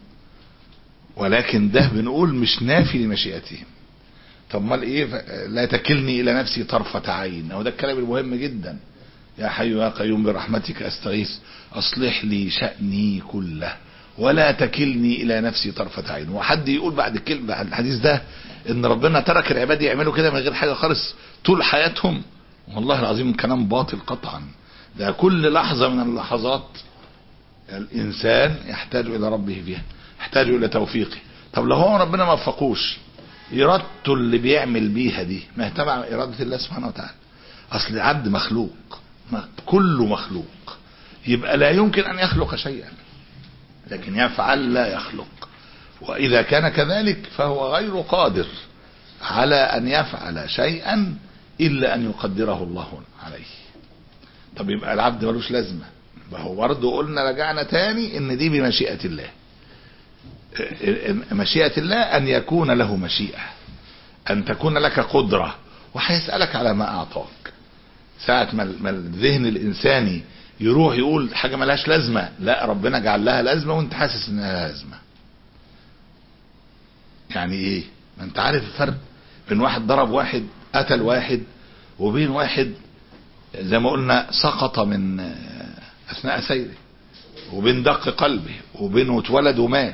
ولكن ده بنقول مش نافي لمشيئتهم. طب ما ايه؟ لا تكلني الى نفسي طرفة عين، او ده الكلام المهم جدا. يا حي يا قيوم برحمتك استغيث اصلح لي شأني كله ولا تكلني الى نفسي طرفة عين. وحد يقول بعد كلمة بعد الحديث ده ان ربنا ترك العباد يعملوا كده من غير حاجة خالص طول حياتهم؟ والله العظيم كلام باطل قطعا. ده كل لحظة من اللحظات الانسان يحتاج الى ربه فيها، يحتاج الى توفيقه. طب لو هو ربنا ما وفقوش، ارادته اللي بيعمل بيها دي ما هي تبع اراده الله سبحانه وتعالى. اصل العبد مخلوق، كله مخلوق، يبقى لا يمكن ان يخلق شيئا، لكن يفعل لا يخلق. واذا كان كذلك فهو غير قادر على ان يفعل شيئا الا ان يقدره الله عليه. طب يبقى العبد ملوش لازمه. فهو برضه قلنا رجعنا تاني ان دي بمشيئه الله. مشيئة الله أن يكون له مشيئة، أن تكون لك قدرة، وهيسألك على ما أعطاك. ساعة ما الذهن الإنساني يروح يقول حاجة ملهاش لازمة، لا ربنا جعل لها لازمة وانت حاسس انها لازمة. يعني ايه؟ ما انت عارف الفرق بين واحد ضرب واحد قتل واحد، وبين واحد زي ما قلنا سقط من أثناء سيره، وبين دق قلبه، وبينه اتولد ومات.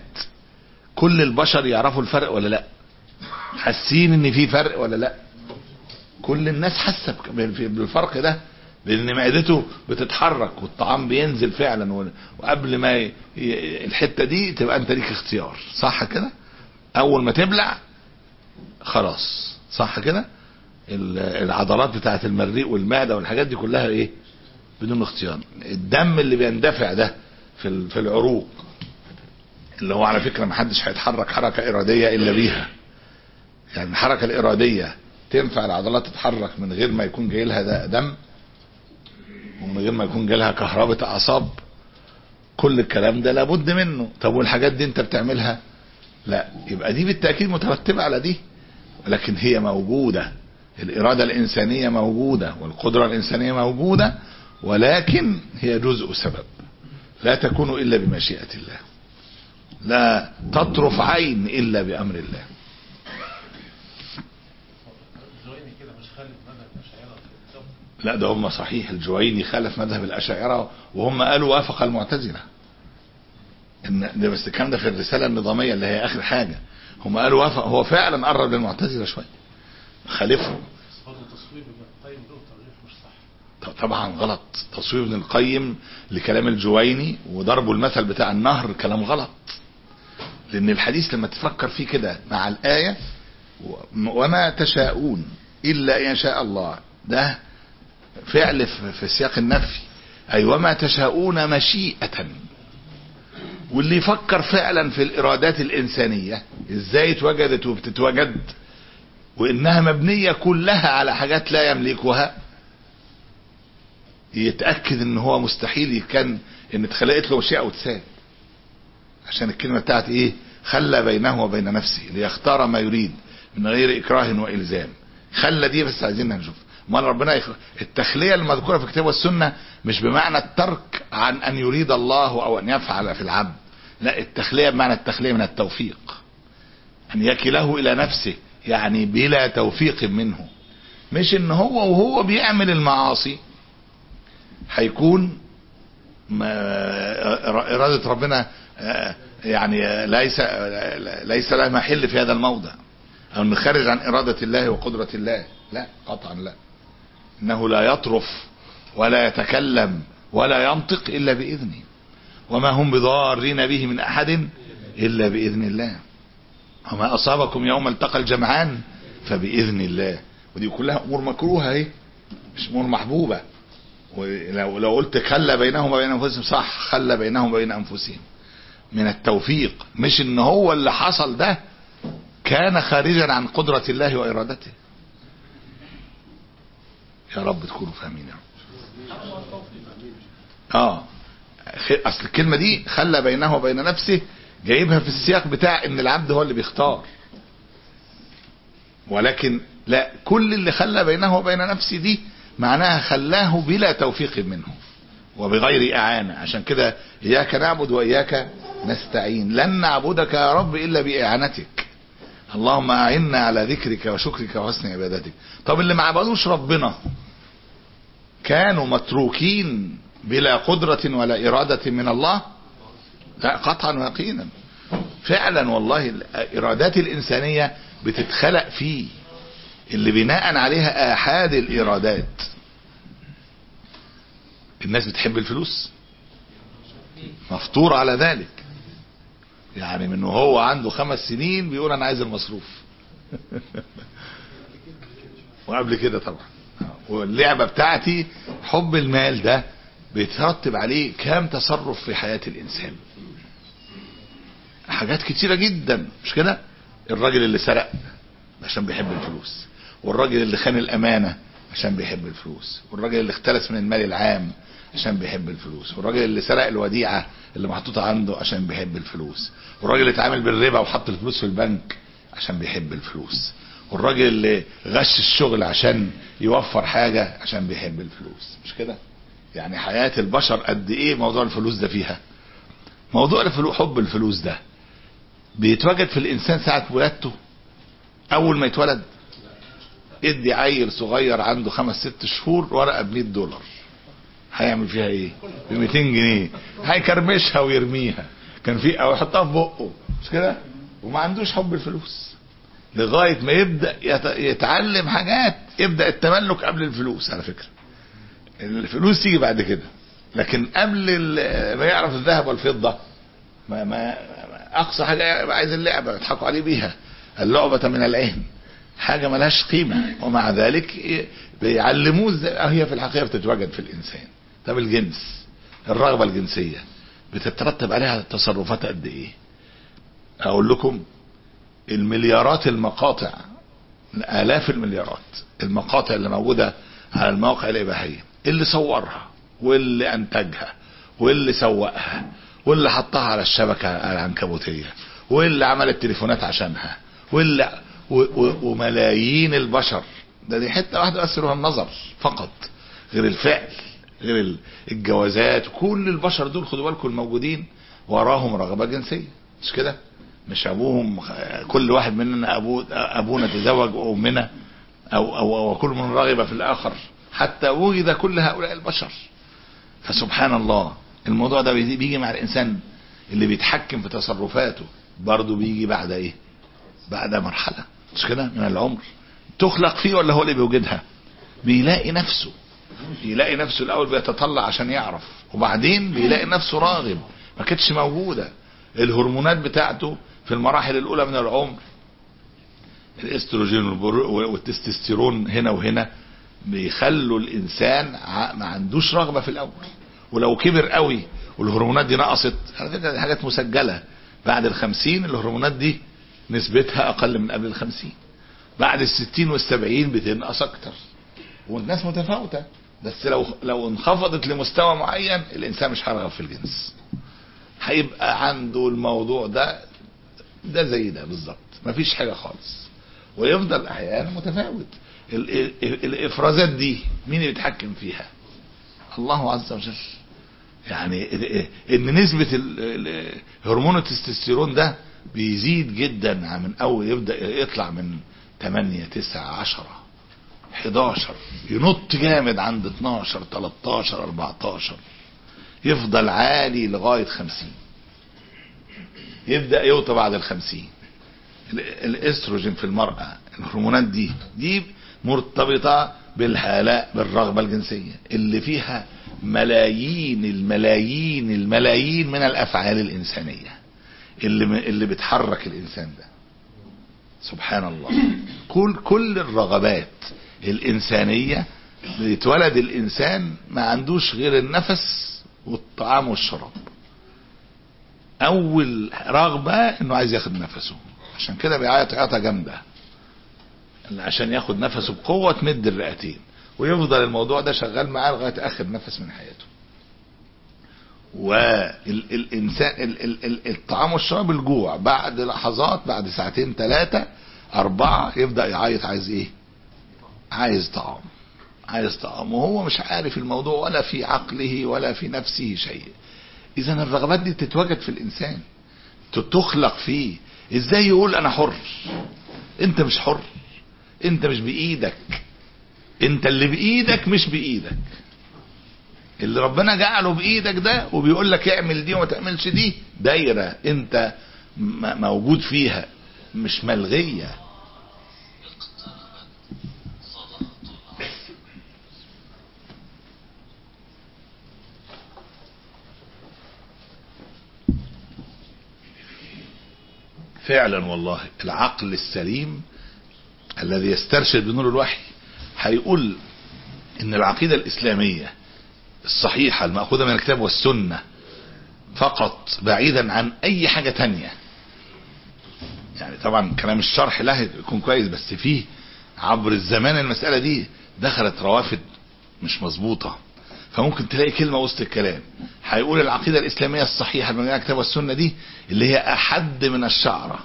كل البشر يعرفوا الفرق ولا لا؟ حاسين ان في فرق ولا لا؟ كل الناس حاسه بالفرق ده، لان معدته بتتحرك والطعام بينزل فعلا، وقبل ما ي... الحته دي تبقى انت ليك اختيار، صح كده؟ اول ما تبلع خلاص، صح كده؟ العضلات بتاعه المريء والمعده والحاجات دي كلها ايه؟ بدون اختيار. الدم اللي بيندفع ده في في العروق، اللي هو على فكره ما حدش هيتحرك حركه اراديه الا بيها، يعني الحركه الاراديه تنفع العضلات تتحرك من غير ما يكون جاي لها دم، ومن غير ما يكون جاي لها كهرباء اعصاب. كل الكلام ده لابد منه. طب والحاجات دي انت بتعملها؟ لا، يبقى دي بالتاكيد مترتبه على دي، لكن هي موجوده، الاراده الانسانيه موجوده والقدره الانسانيه موجوده، ولكن هي جزء سبب، لا تكون الا بمشيئه الله، لا تطرف عين الا بامر الله. لا ده هم صحيح، الجويني خالف مذهب الاشاعره، وهم قالوا وافق المعتزله. ان ده بس الكلام ده في الرساله النظاميه اللي هي اخر حاجه، هم قالوا وافق، هو فعلا قرب للمعتزله شويه، خالفهم. طبعا غلط، تصوير ابن القيم لكلام الجويني وضربوا المثل بتاع النهر كلام غلط، لان الحديث لما تفكر فيه كده مع الايه وما تشاءون الا ان يشاء الله، ده فعل في سياق النفي، اي وما تشاءون مشيئة. واللي يفكر فعلا في الارادات الانسانية ازاي اتوجدت وبتتوجد، وانها مبنية كلها على حاجات لا يملكها، يتأكد ان هو مستحيل كان ان اتخلقت له مشيئة وتساب، عشان الكلمة بتاعت ايه؟ خلى بينه وبين نفسه ليختار ما يريد من غير اكراه والزام. خلى دي بس عايزين نشوف امال ربنا يخ... التخلية المذكورة في الكتاب والسنة مش بمعنى الترك عن ان يريد الله او ان يفعل في العبد، لا، التخلية بمعنى التخلية من التوفيق، ان يكله الى نفسه، يعني بلا توفيق منه، مش ان هو وهو بيعمل المعاصي هيكون ارادة ربنا يعني ليس ليس لها محل في هذا الموضع، او انه خارج عن ارادة الله وقدرة الله، لا قطعا لا. انه لا يطرف ولا يتكلم ولا ينطق الا باذنه، وما هم بضارين به من احد الا باذن الله، وما اصابكم يوم التقى الجمعان فباذن الله. ودي كلها امور مكروهه اهي، مش امور محبوبه. ولو لو قلت خلى بينهم وبين انفسهم، صح، خلى بينهم وبين انفسهم من التوفيق، مش ان هو اللي حصل ده كان خارجا عن قدرة الله وارادته. يا رب تكونوا فاهمين يا رب. اه اصل الكلمة دي خلى بينه وبين نفسه جايبها في السياق بتاع ان العبد هو اللي بيختار، ولكن لا، كل اللي خلى بينه وبين نفسه دي معناها خلاه بلا توفيق منه وبغير اعانة. عشان كده اياك نعبد واياك نستعين، لن نعبدك يا رب الا باعانتك، اللهم اعنا على ذكرك وشكرك وحسن عبادتك. طب اللي ما عبدوش ربنا كانوا متروكين بلا قدرة ولا ارادة من الله؟ لا قطعا ويقينا، فعلا والله الارادات الانسانية بتتخلق فيه، اللي بناء عليها احاد الارادات. الناس بتحب الفلوس، مفطور على ذلك، يعني من وهو عنده خمس سنين بيقول انا عايز المصروف وقبل كده طبعا. واللعبة بتاعتي حب المال ده بيترتب عليه كام تصرف في حياة الانسان، حاجات كتيرة جدا، مش كده؟ الراجل اللي سرق عشان بيحب الفلوس، والراجل اللي خان الامانة عشان بيحب الفلوس، والراجل اللي اختلس من المال العام عشان بيحب الفلوس، والراجل اللي سرق الوديعة اللي محطوطة عنده عشان بيحب الفلوس، والراجل اللي اتعامل بالربا وحط الفلوس في البنك عشان بيحب الفلوس، والراجل اللي غش الشغل عشان يوفر حاجة عشان بيحب الفلوس، مش كده؟ يعني حياة البشر قد ايه موضوع الفلوس ده فيها. موضوع الفلوس، حب الفلوس ده بيتواجد في الانسان ساعة ولادته، اول ما يتولد ادي عيل صغير عنده خمس ست شهور ورقة بمية دولار، هيعمل فيها ايه؟ بميتين جنيه، هيكرمشها ويرميها، كان في او يحطها في بقه، مش كده؟ وما عندوش حب الفلوس لغاية ما يبدأ يتعلم حاجات يبدأ التملك قبل الفلوس. على فكرة الفلوس تيجي بعد كده، لكن قبل ما يعرف الذهب والفضة ما, ما اقصى حاجة يبقى عايز اللعبة يضحكوا عليه بيها، اللعبة من العين، حاجة ملهاش قيمة، ومع ذلك بيعلموه ازاي هي في الحقيقة بتتوجد في الانسان. طب الجنس، الرغبة الجنسية بتترتب عليها تصرفات قد ايه؟ اقول لكم المليارات المقاطع، الاف المليارات المقاطع اللي موجودة على المواقع الاباحية، اللي صورها واللي انتجها واللي سوقها واللي حطها على الشبكة العنكبوتية واللي عمل التليفونات عشانها واللي و و وملايين البشر، ده دي حتة واحدة بس لها النظر فقط، غير الفعل، غير الجوازات. كل البشر دول خدوا بالكم الموجودين وراهم رغبة جنسية، مش كده؟ مش ابوهم كل واحد مننا ابوه ابونا تزوج وامنا او او, أو كل من رغب في الاخر، حتى وجد كل هؤلاء البشر. فسبحان الله الموضوع ده بيجي مع الانسان اللي بيتحكم في تصرفاته، برضه بيجي بعد ايه؟ بعد مرحلة، مش كده؟ من العمر تخلق فيه، ولا هو اللي بيوجدها؟ بيلاقي نفسه يلاقي نفسه الاول بيتطلع عشان يعرف، وبعدين بيلاقي نفسه راغب، ما كانتش موجودة. الهرمونات بتاعته في المراحل الاولى من العمر، الاستروجين والتستوستيرون هنا وهنا، بيخلوا الانسان ما عندوش رغبة في الاول. ولو كبر قوي والهرمونات دي نقصت، على فكرة دي حاجات مسجلة، بعد الخمسين الهرمونات دي نسبتها اقل من قبل الخمسين، بعد الستين والسبعين بتنقص اكتر، والناس متفاوتة. بس لو لو انخفضت لمستوى معين الانسان مش هيرغب في الجنس، هيبقى عنده الموضوع ده ده زي ده بالظبط، مفيش حاجة خالص، ويفضل احيانا متفاوت. الافرازات دي مين اللي بيتحكم فيها؟ الله عز وجل. يعني ان نسبة هرمون التستوستيرون ده بيزيد جدا من اول يبدأ يطلع من ثمانية تسعة عشرة حداشر، ينط جامد عند اتناشر تلتاشر اربعتاشر، يفضل عالي لغاية خمسين، يبدأ يوطى بعد الخمسين. الاستروجين في المرأة، الهرمونات دي دي مرتبطة بالحالة بالرغبة الجنسية اللي فيها ملايين الملايين الملايين من الافعال الانسانية اللي اللي بتحرك الانسان ده. سبحان الله. كل كل الرغبات الانسانية بيتولد الانسان ما عندوش غير النفس والطعام والشراب. اول رغبة انه عايز ياخد نفسه، عشان كده بيعيط عيطة جامدة عشان ياخد نفسه بقوة تمد الرئتين، ويفضل الموضوع ده شغال معاه لغاية اخر نفس من حياته. والانسان الطعام والشراب الجوع بعد لحظات، بعد ساعتين ثلاثة اربعة يبدأ يعيط، عايز ايه؟ عايز طعام، عايز طعام، وهو مش عارف الموضوع ولا في عقله ولا في نفسه شيء. اذا الرغبات دي تتوجد في الانسان، تخلق فيه. ازاي يقول انا حر؟ انت مش حر، انت مش بايدك، انت اللي بايدك مش بايدك. اللي ربنا جعله بايدك ده وبيقول لك اعمل دي وما تعملش دي، دايرة انت موجود فيها، مش ملغية. فعلا والله العقل السليم الذي يسترشد بنور الوحي هيقول ان العقيدة الاسلامية الصحيحة المأخوذة من الكتاب والسنة فقط، بعيدا عن اي حاجة تانية. يعني طبعا كلام الشرح له يكون كويس، بس فيه عبر الزمان المسألة دي دخلت روافد مش مظبوطة، فممكن تلاقي كلمة وسط الكلام هيقول العقيدة الإسلامية الصحيحة من الكتاب والسنة دي اللي هي أحد من الشعرة،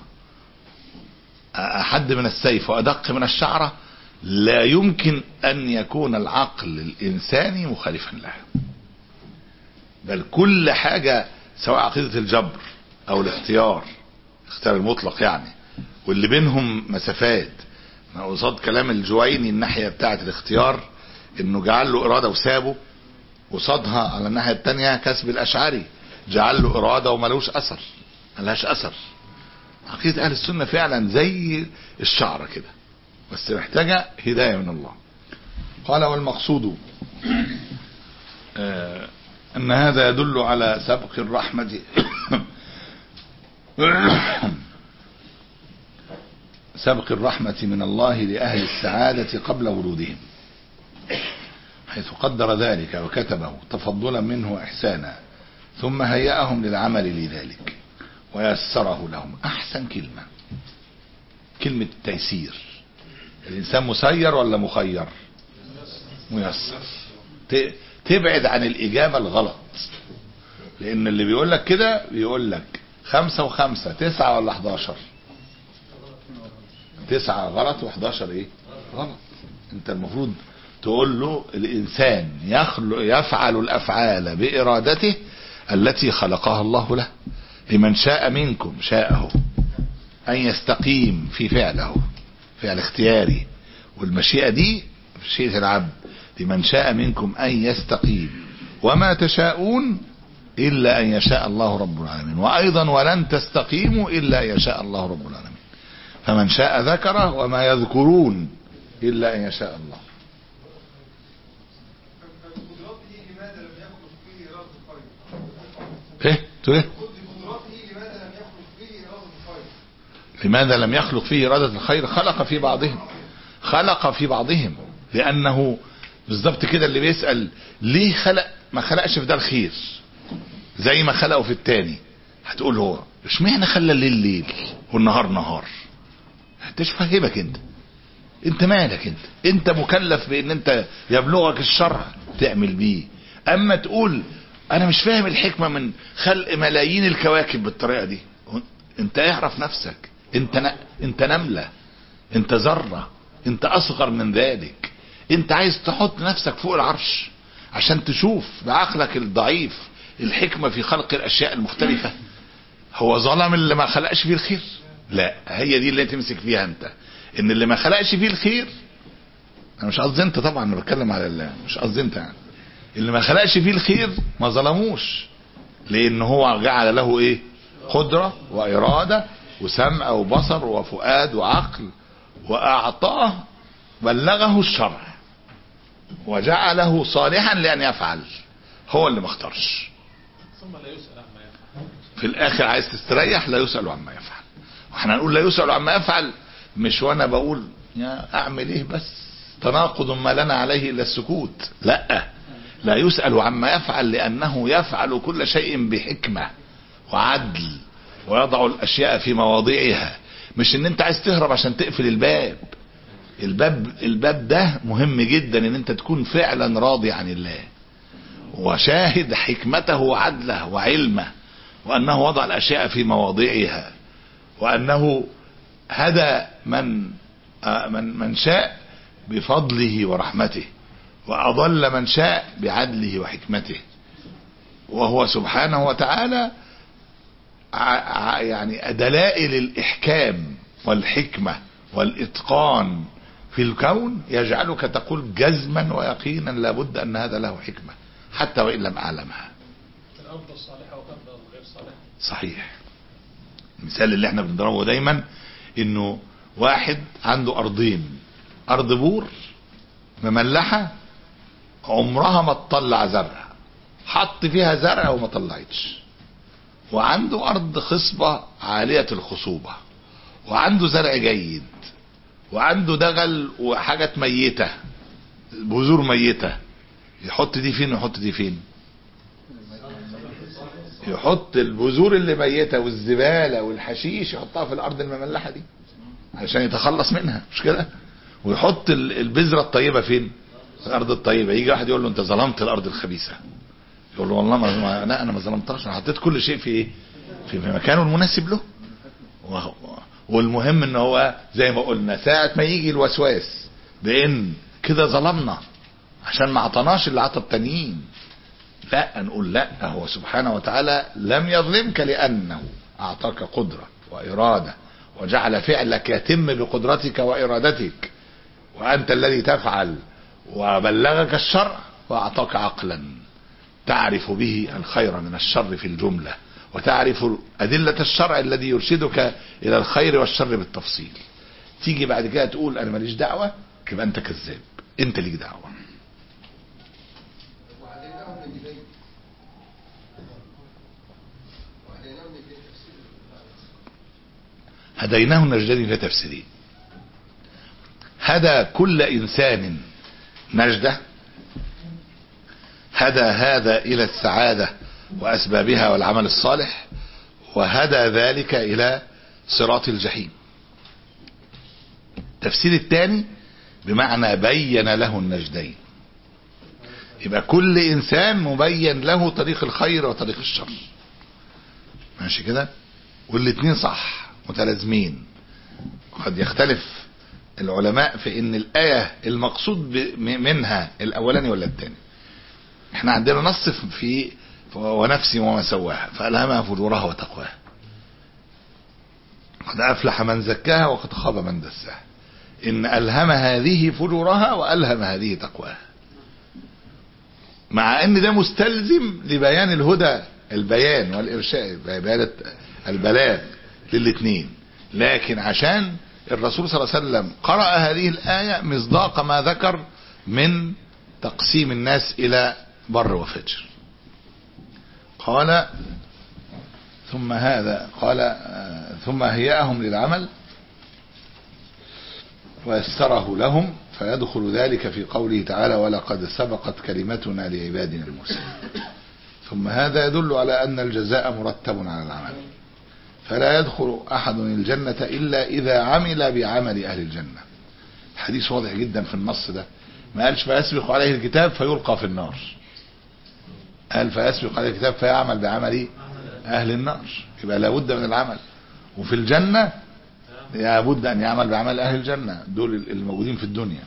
أحد من السيف وأدق من الشعرة، لا يمكن أن يكون العقل الإنساني مخالفا لها، بل كل حاجة سواء عقيدة الجبر أو الاختيار، اختيار المطلق يعني، واللي بينهم مسافات. ما قصاد كلام الجويني الناحية بتاعة الاختيار انه جعل له ارادة وسابه، قصادها على الناحية التانية كسب الاشعري جعل له ارادة وملوش اثر، ملهاش اثر. عقيدة اهل السنة فعلا زي الشعرة كده، بس محتاجة هداية من الله. قال والمقصود آه أن هذا يدل على سبق الرحمة سبق الرحمة من الله لأهل السعادة قبل ورودهم، حيث قدر ذلك وكتبه تفضلا منه وإحسانا، ثم هيأهم للعمل لذلك ويسره لهم. أحسن كلمة كلمة تيسير. الإنسان مسير ولا مخير؟ ميسر. تبعد عن الإجابة الغلط، لأن اللي بيقول لك كده بيقول لك خمسة وخمسة تسعة ولا حداشر؟ تسعة غلط وحداشر ايه غلط. انت المفروض تقول له الإنسان يخلق يفعل الأفعال بإرادته التي خلقها الله له. لمن شاء منكم شاءه أن يستقيم في فعله، فعل اختياري، والمشيئة دي مشيئة العبد. لمن شاء منكم أن يستقيم وما تشاءون إلا أن يشاء الله رب العالمين، وأيضا ولن تستقيموا إلا أن يشاء الله رب العالمين. فمن شاء ذكره وما يذكرون إلا أن يشاء الله. ايه تقول ايه؟ لماذا لم يخلق فيه إرادة الخير؟ خلق في بعضهم خلق في بعضهم لأنه بالضبط كده اللي بيسأل ليه خلق ما خلقش في ده الخير زي ما خلقه في التاني، هتقول هو اشمعنى خلى الليل ليل والنهار نهار؟ هتش فهمك انت انت مالك انت انت مكلف بان انت يبلغك الشرع تعمل بيه. اما تقول انا مش فاهم الحكمة من خلق ملايين الكواكب بالطريقة دي، انت اعرف نفسك. انت ن... انت نملة، انت ذرة، انت اصغر من ذلك. انت عايز تحط نفسك فوق العرش عشان تشوف بعقلك الضعيف الحكمة في خلق الاشياء المختلفة. هو ظلم اللي ما خلقش فيه الخير؟ لا، هي دي اللي تمسك فيها انت، ان اللي ما خلقش فيه الخير، انا مش قصدي انت طبعا، انا بتكلم على الله، مش قصدي انت يعني. اللي ما خلقش فيه الخير ما ظلموش، لان هو جعل له ايه؟ قدرة وإرادة وسمع وبصر وفؤاد وعقل، وأعطاه بلغه الشرع وجعله صالحا لأن يفعل. هو اللي ما اختارش. ثم لا يسأل عما يفعل. في الآخر عايز تستريح لا يسأل عما يفعل. واحنا نقول لا يسأل عما يفعل، مش وانا بقول يا اعمل ايه بس تناقض ما لنا عليه الا السكوت. لا، لا يسأل عما يفعل لأنه يفعل كل شيء بحكمة وعدل ويضع الأشياء في مواضعها. مش ان انت عايز تهرب عشان تقفل الباب. الباب الباب ده مهم جدا، ان انت تكون فعلا راضي عن الله وشاهد حكمته وعدله وعلمه، وأنه وضع الأشياء في مواضعها، وأنه هدى من من من شاء بفضله ورحمته، وأضل من شاء بعدله وحكمته. وهو سبحانه وتعالى يعني دلائل الإحكام والحكمة والإتقان في الكون يجعلك تقول جزما ويقينا لابد أن هذا له حكمة حتى وإن لم أعلمها. الأرض الصالحة والأرض الغير صالحة. صحيح. المثال اللي احنا بنضربه دايما انه واحد عنده ارضين، ارض بور مملحة عمرها ما تطلع زرع، حط فيها زرع وما طلعتش، وعنده ارض خصبة عالية الخصوبة وعنده زرع جيد وعنده دغل وحاجات ميتة بذور ميتة، يحط دي فين ويحط دي فين؟ يحط البذور اللي ميتة والزبالة والحشيش يحطها في الارض المملحة دي عشان يتخلص منها، مش كده؟ ويحط البذرة الطيبة فين؟ في الارض الطيبة. يجي واحد يقول له انت ظلمت الارض الخبيثة، يقول له والله ما لا انا ما ظلمتهاش، انا حطيت كل شيء في ايه؟ في مكانه المناسب له. والمهم ان هو زي ما قلنا ساعة ما يجي الوسواس بان كده ظلمنا عشان ما عطناش اللي عطى التانيين، لا نقول لا، هو سبحانه وتعالى لم يظلمك لأنه أعطاك قدرة وإرادة وجعل فعلك يتم بقدرتك وإرادتك، وأنت الذي تفعل، وبلغك الشرع وأعطاك عقلا تعرف به الخير من الشر في الجملة، وتعرف أدلة الشرع الذي يرشدك إلى الخير والشر بالتفصيل. تيجي بعد كده تقول انا ماليش دعوة، يبقى انت كذاب، انت ليك دعوة. هديناه النجدين في تفسيرين. هدى كل انسان نجدة، هدى هذا الى السعادة واسبابها والعمل الصالح، وهدى ذلك الى صراط الجحيم. التفسير الثاني بمعنى بين له النجدين، يبقى كل انسان مبين له طريق الخير وطريق الشر، ماشي كده؟ والاثنين صح متلازمين. قد يختلف العلماء في ان الآية المقصود منها الاولاني ولا الثاني. احنا عندنا نص في ونفس وما سواها فألهمها فجورها وتقواها، قد أفلح من زكاها وقد خاب من دساها. إن ألهم هذه فجورها وألهم هذه تقواها، مع ان ده مستلزم لبيان الهدى، البيان والإرشاد، بيان البلاغ للاثنين. لكن عشان الرسول صلى الله عليه وسلم قرأ هذه الآية مصداق ما ذكر من تقسيم الناس إلى بر وفجر. قال ثم هذا قال ثم هيأهم للعمل ويسره لهم، فيدخل ذلك في قوله تعالى ولقد سبقت كلمتنا لعبادنا المرسلين. ثم هذا يدل على أن الجزاء مرتب على العمل، فلا يدخل أحد الجنة إلا إذا عمل بعمل أهل الجنة. الحديث واضح جدا في النص ده، ما قالش فيسبق عليه الكتاب فيلقى في النار، قال فيسبق عليه الكتاب فيعمل بعمل أهل النار، يبقى لابد من العمل. وفي الجنة لابد أن يعمل بعمل أهل الجنة، دول الموجودين في الدنيا.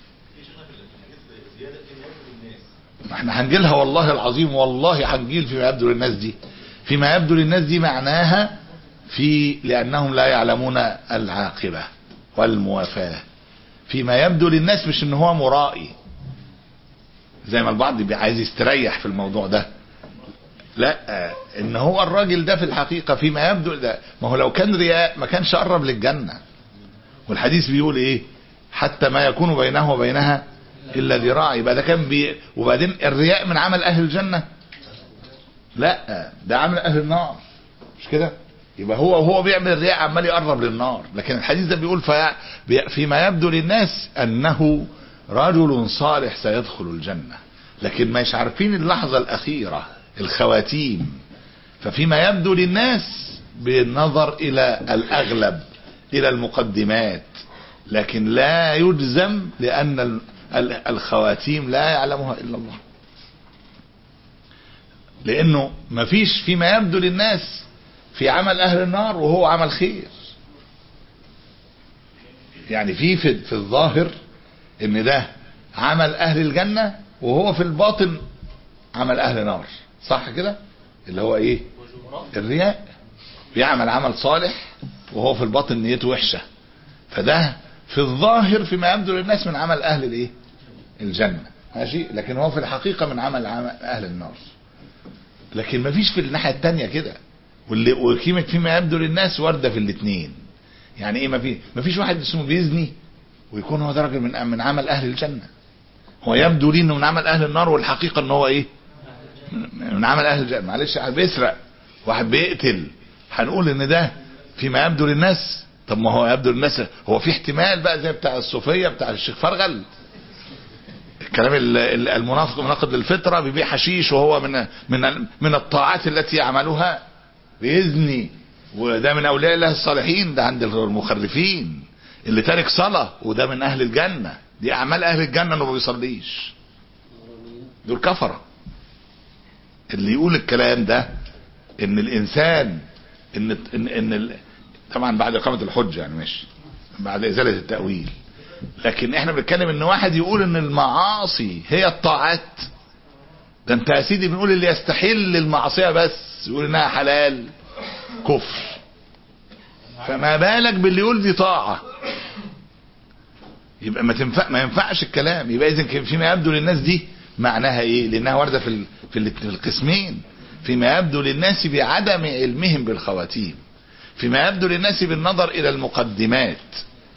احنا هنجيلها والله العظيم، والله هنجيل فيما يبدو للناس دي. فيما يبدو للناس دي معناها في لأنهم لا يعلمون العاقبة والموافاة. فيما يبدو للناس مش ان هو مرائي زي ما البعض بيبقى عايز يستريح في الموضوع ده، لا، ان هو الراجل ده في الحقيقة فيما يبدو ده، ما هو لو كان رياء ما كانش قرب للجنة. والحديث بيقول ايه؟ حتى ما يكون بينه وبينها الا ذراع. يبقى ده كان بي... وبعدين الرياء من عمل اهل الجنة؟ لا، ده عمل اهل النار، مش كده؟ يبقى هو وهو بيعمل الرياء عمال يقرب للنار. لكن الحديث ده بيقول في... فيما يبدو للناس انه رجل صالح سيدخل الجنة، لكن مش عارفين اللحظة الاخيرة، الخواتيم. ففيما يبدو للناس بالنظر الى الاغلب، الى المقدمات، لكن لا يجزم، لان الخواتيم لا يعلمها الا الله. لانه مفيش فيما يبدو للناس في عمل اهل النار وهو عمل خير. يعني في في, في الظاهر ان ده عمل اهل الجنة وهو في الباطن عمل اهل نار، صح كده؟ اللي هو ايه؟ الرياء. بيعمل عمل صالح وهو في الباطن نيته وحشة، فده في الظاهر فيما يبدو للناس من عمل اهل الايه؟ الجنة، ماشي؟ لكن هو في الحقيقة من عمل, عمل اهل النار. لكن ما فيش في الناحية التانية كده. واللي وكيمة فيما يبدو للناس واردة في الاثنين. يعني ايه؟ ما في ما فيش واحد اسمه بيزني ويكون هو درجة من من عمل اهل الجنة. هو يبدو لي انه من عمل اهل النار، والحقيقة ان هو ايه؟ من عمل اهل الجنة. معلش، واحد بيسرق، واحد بيقتل، هنقول ان ده فيما يبدو للناس؟ طب ما هو يبدو للناس، هو في احتمال بقى زي بتاع الصوفية بتاع الشيخ فرغل، الكلام المنافق مناقض للفطرة، بيبيع حشيش وهو من من من الطاعات التي يعملها، بيزني، وده من اولياء الله الصالحين، ده عند المخرفين. اللي تارك صلاة وده من اهل الجنة، دي اعمال اهل الجنة انه ما بيصليش، دول كفرة. اللي يقول الكلام ده ان الانسان ان ان, إن طبعا بعد اقامة الحجة، يعني ماشي، بعد ازالة التأويل. لكن احنا بنتكلم ان واحد يقول ان المعاصي هي الطاعات، ده انت يا سيدي بنقول اللي يستحل المعصية بس يقول انها حلال كفر، فما بالك باللي يقول دي طاعة؟ يبقى ما تنفع، ما ينفعش الكلام. يبقى اذا فيما يبدو للناس دي معناها ايه؟ لانها واردة في في القسمين. فيما يبدو للناس بعدم علمهم بالخواتيم، فيما يبدو للناس بالنظر الى المقدمات،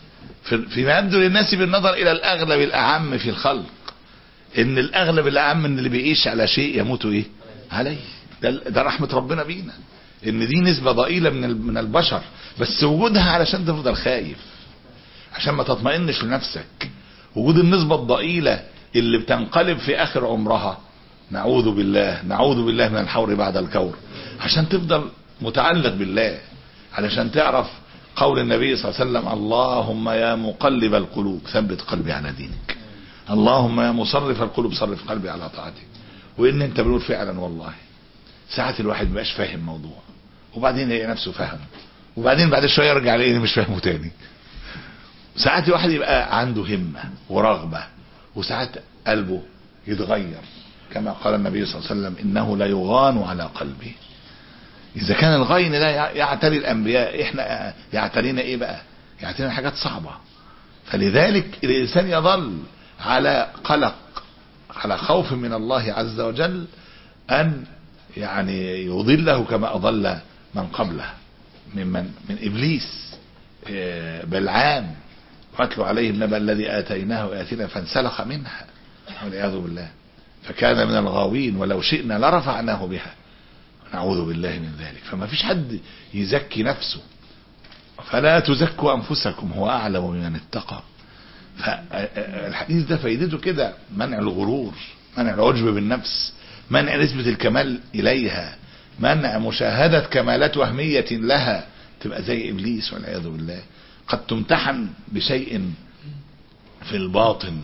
فيما يبدو للناس بالنظر الى الاغلب الاعم في الخلق، ان الاغلب الاعم ان اللي بيعيش على شيء يموت ايه عليه. ده, ده رحمة ربنا بينا، ان دي نسبة ضئيلة من من البشر، بس وجودها علشان تفضل خايف، عشان ما تطمئنش لنفسك. وجود النسبة الضئيلة اللي بتنقلب في اخر عمرها، نعوذ بالله نعوذ بالله من الحور بعد الكور، عشان تفضل متعلق بالله، علشان تعرف قول النبي صلى الله عليه وسلم: اللهم يا مقلب القلوب ثبت قلبي على دينك، اللهم يا مصرف القلوب صرف قلبي على طاعتك. وان انت بنقول فعلا والله ساعات الواحد مبقاش فاهم موضوع، وبعدين يلاقي نفسه فهم، وبعدين بعد شويه يرجع يلاقي مش فاهمه تاني. ساعات الواحد يبقى عنده همه ورغبه، وساعات قلبه يتغير، كما قال النبي صلى الله عليه وسلم: انه لا يغان على قلبي. اذا كان الغين ده يعتري الانبياء، احنا يعترينا ايه بقى؟ يعترينا حاجات صعبه. فلذلك الانسان يظل على قلق، على خوف من الله عز وجل ان يعني يضله كما اضل من قبله ممن من ابليس. بلعام: واتلو عليهم نبأ الذي اتيناه اياتنا فانسلخ منها والعياذ بالله فكان من الغاوين ولو شئنا لرفعناه بها نعوذ بالله من ذلك. فما فيش حد يزكي نفسه، فلا تزكوا انفسكم هو اعلم بمن اتقى. فالحديث ده فايدته كده: منع الغرور، منع العجب بالنفس، منع نسبة الكمال اليها، منع مشاهدة كمالات وهمية لها تبقى زي ابليس والعياذ بالله. قد تمتحن بشيء في الباطن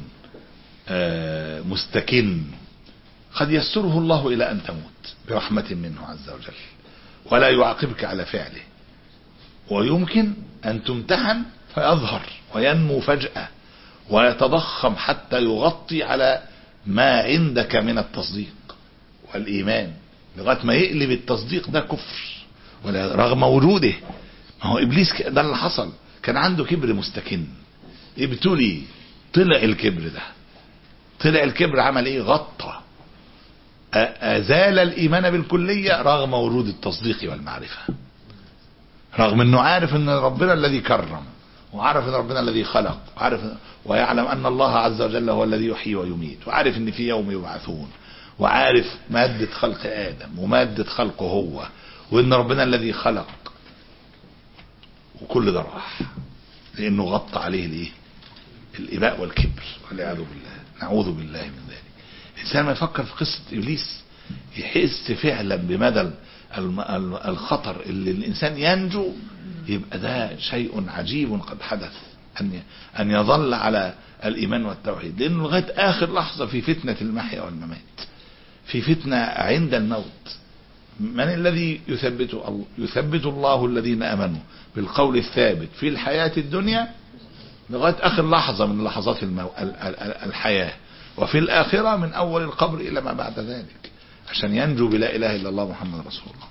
مستكن، قد يسره الله الى ان تموت برحمة منه عز وجل ولا يعاقبك على فعله، ويمكن ان تمتحن فيظهر وينمو فجأة ويتضخم حتى يغطي على ما عندك من التصديق والإيمان، لغاية ما يقلب التصديق ده كفر ولا رغم وجوده. ما هو إبليس ده اللي حصل، كان عنده كبر مستكن، ابتلي، طلع الكبر ده، طلع الكبر عمل ايه؟ غطى، أزال الإيمان بالكلية رغم وجود التصديق والمعرفة، رغم انه عارف ان ربنا الذي كرم، وعارف ان ربنا الذي خلق، وعارف ويعلم ان الله عز وجل هو الذي يحيي ويميت، وعارف ان في يوم يبعثون، وعارف مادة خلق آدم ومادة خلقه هو، وان ربنا الذي خلق، وكل ده راح لانه غطى عليه الايه؟ الاباء والكبر والعياذ بالله، نعوذ بالله من ذلك. الانسان ما يفكر في قصة ابليس يحس فعلا بمدى الخطر اللي الانسان ينجو، يبقى ده شيء عجيب قد حدث، ان ان يظل على الايمان والتوحيد، لانه لغايه اخر لحظه في فتنه المحيا والممات، في فتنه عند الموت. من الذي يثبت؟ يثبت الله الذين امنوا بالقول الثابت في الحياه الدنيا لغايه اخر لحظه من لحظات المو... الحياه، وفي الاخره من اول القبر الى ما بعد ذلك، عشان ينجو بلا اله الا الله محمد رسول الله.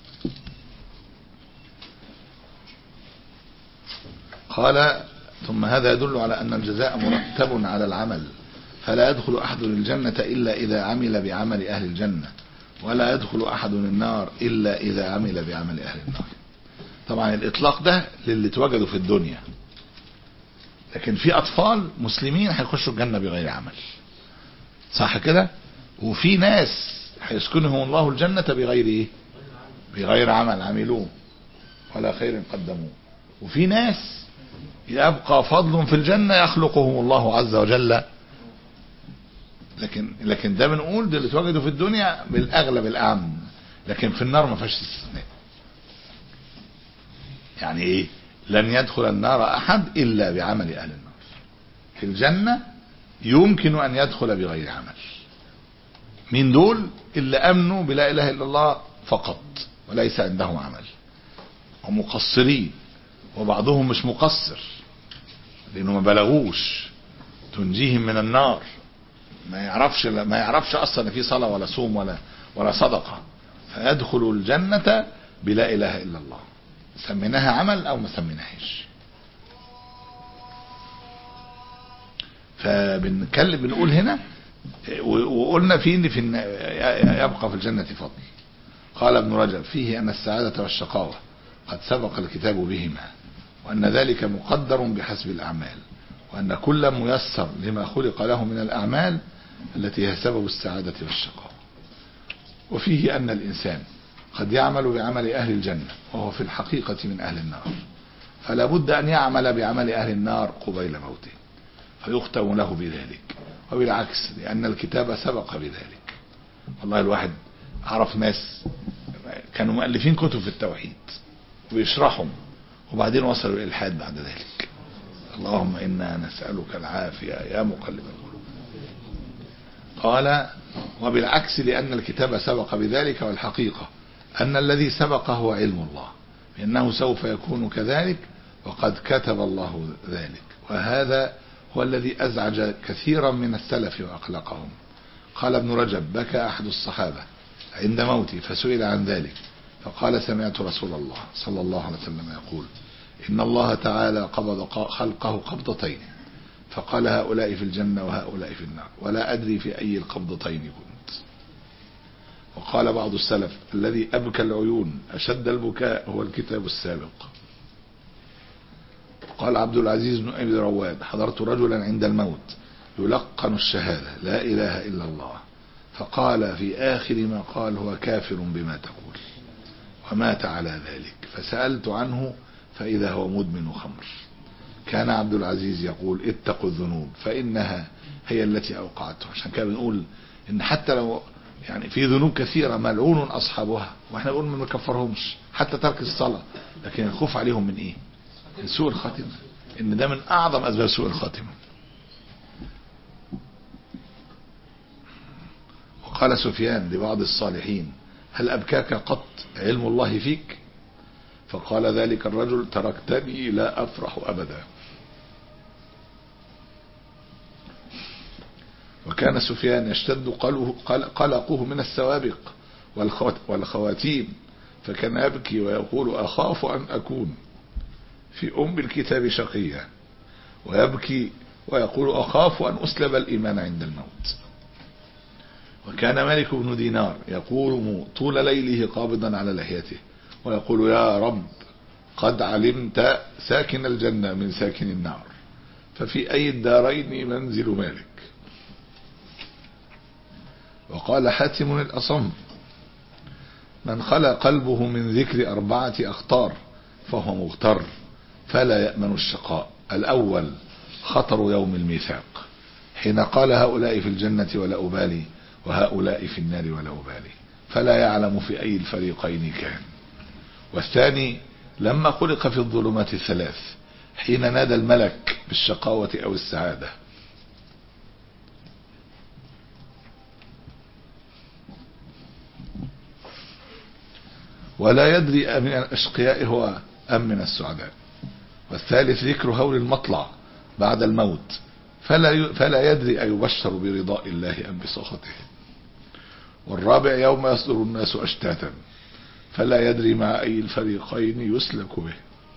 قال: ثم هذا يدل على أن الجزاء مرتب على العمل، فلا يدخل أحد الجنة إلا إذا عمل بعمل أهل الجنة، ولا يدخل أحد النار إلا إذا عمل بعمل أهل النار. طبعا الإطلاق ده للي اتوجدوا في الدنيا، لكن في أطفال مسلمين هيخشوا الجنة بغير عمل، صح كده؟ وفي ناس هيسكنهم الله الجنة بغير إيه؟ بغير عمل عملوه ولا خير قدموه. وفي ناس يبقى فضل في الجنة يخلقهم الله عز وجل، لكن لكن ده بنقول ده اللي اتوجدوا في الدنيا بالاغلب الاعم، لكن في النار ما فيش استثناء. يعني ايه؟ لن يدخل النار احد الا بعمل اهل النار. في الجنة يمكن ان يدخل بغير عمل. مين دول؟ اللي امنوا بلا اله الا الله فقط وليس عندهم عمل، ومقصرين، وبعضهم مش مقصر لانه ما بلغوش تنجيهم من النار، ما يعرفش ما يعرفش اصلا في صلاة ولا صوم ولا ولا صدقة، فيدخلوا الجنة بلا اله الا الله، سميناها عمل او ما سميناهاش. فبنتكلم بنقول هنا، وقلنا في ان في يبقى في الجنة فضل. قال ابن رجب: فيه ان السعادة والشقاوة قد سبق الكتاب بهما، وأن ذلك مقدر بحسب الأعمال، وأن كل ميسر لما خلق له من الأعمال التي هي سبب السعادة والشقاء. وفيه أن الإنسان قد يعمل بعمل أهل الجنة وهو في الحقيقة من أهل النار، فلا بد أن يعمل بعمل أهل النار قبيل موته فيختم له بذلك، وبالعكس لأن الكتاب سبق بذلك. والله الواحد عرف ناس كانوا مؤلفين كتب في التوحيد ويشرحهم وبعدين وصلوا إلى الإلحاد بعد ذلك. اللهم إنا نسألك العافية يا مقلب القلوب. قال وبالعكس لأن الكتاب سبق بذلك، والحقيقة أن الذي سبق هو علم الله بأنه سوف يكون كذلك، وقد كتب الله ذلك. وهذا هو الذي أزعج كثيرا من السلف وأقلقهم. قال ابن رجب بكى أحد الصحابة عند موته فسئل عن ذلك فقال سمعت رسول الله صلى الله عليه وسلم يقول إن الله تعالى قبض خلقه قبضتين فقال هؤلاء في الجنة وهؤلاء في النار ولا أدري في أي القبضتين كنت. وقال بعض السلف الذي أبكى العيون أشد البكاء هو الكتاب السابق. قال عبد العزيز بن أبي رواد حضرت رجلا عند الموت يلقن الشهادة لا إله إلا الله، فقال في آخر ما قال هو كافر بما تقول، ومات على ذلك. فسألت عنه فإذا هو مدمن خمر. كان عبد العزيز يقول اتقوا الذنوب فإنها هي التي أوقعته. عشان كده بنقول إن حتى لو يعني في ذنوب كثيرة ملعون أصحابها، وإحنا نقول ما نكفرهمش حتى ترك الصلاة، لكن الخوف عليهم من إيه؟ من سوء الخاتمة، إن ده من أعظم أسباب سوء الخاتمة. وقال سفيان لبعض الصالحين هل أبكاك قط علم الله فيك؟ فقال ذلك الرجل تركتني لا أفرح أبدا. وكان سفيان يشتد قلقه من السوابق والخواتيم، فكان يبكي ويقول أخاف أن أكون في أم الكتاب شقيا، ويبكي ويقول أخاف أن أسلب الإيمان عند الموت. وكان مالك بن دينار يقول طول ليله قابضا على لحيته ويقول يا رب قد علمت ساكن الجنة من ساكن النار، ففي أي الدارين منزل مالك. وقال حاتم الأصم من خلى قلبه من ذكر أربعة أخطار فهو مغتر فلا يأمن الشقاء. الأول خطر يوم الميثاق حين قال هؤلاء في الجنة ولا أبالي وهؤلاء في النار ولا أبالي، فلا يعلم في أي الفريقين كان. والثاني لما خلق في الظلمات الثلاث حين نادى الملك بالشقاوة أو السعادة. ولا يدري من الأشقياء هو أم من السعداء. والثالث ذكر هول المطلع بعد الموت فلا فلا يدري أيبشر برضاء الله أم بسخطه. والرابع يوم يصدر الناس أشتاتا فلا يدري مع أي الفريقين يسلك به.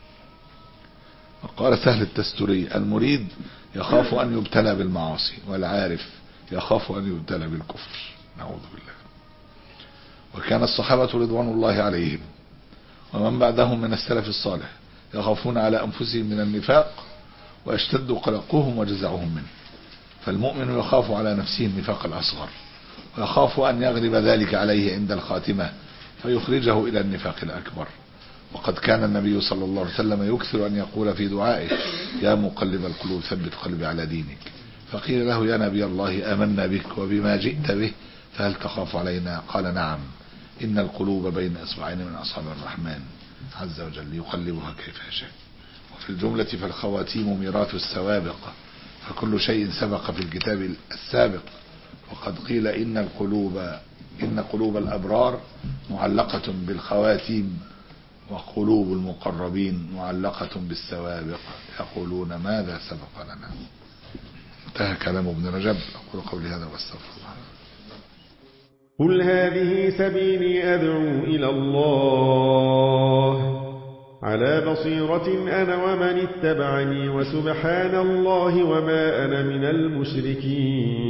وقال سهل التستري المريد يخاف أن يبتلى بالمعاصي، والعارف يخاف أن يبتلى بالكفر، نعوذ بالله. وكان الصحابة رضوان الله عليهم ومن بعدهم من السلف الصالح يخافون على أنفسهم من النفاق ويشتد قلقهم وجزعهم منه. فالمؤمن يخاف على نفسه النفاق الأصغر ويخاف أن يغلب ذلك عليه عند الخاتمة فيخرجه إلى النفاق الأكبر. وقد كان النبي صلى الله عليه وسلم يكثر أن يقول في دعائه يا مقلب القلوب ثبت قلبي على دينك. فقيل له يا نبي الله آمنا بك وبما جئت به فهل تخاف علينا؟ قال نعم إن القلوب بين إصبعين من أصابع الرحمن عز وجل يقلبها كيف يشاء. وفي الجملة فالخواتيم ميراث السوابق، فكل شيء سبق في الكتاب السابق. وقد قيل إن القلوب إن قلوب الأبرار معلقة بالخواتيم وقلوب المقربين معلقة بالسوابق يقولون ماذا سبق لنا. انتهى كلام ابن رجب. أقول قولي هذا واستغفر الله. قل هذه سبيلي أدعو إلى الله على بصيرة أنا ومن اتبعني وسبحان الله وما أنا من المشركين.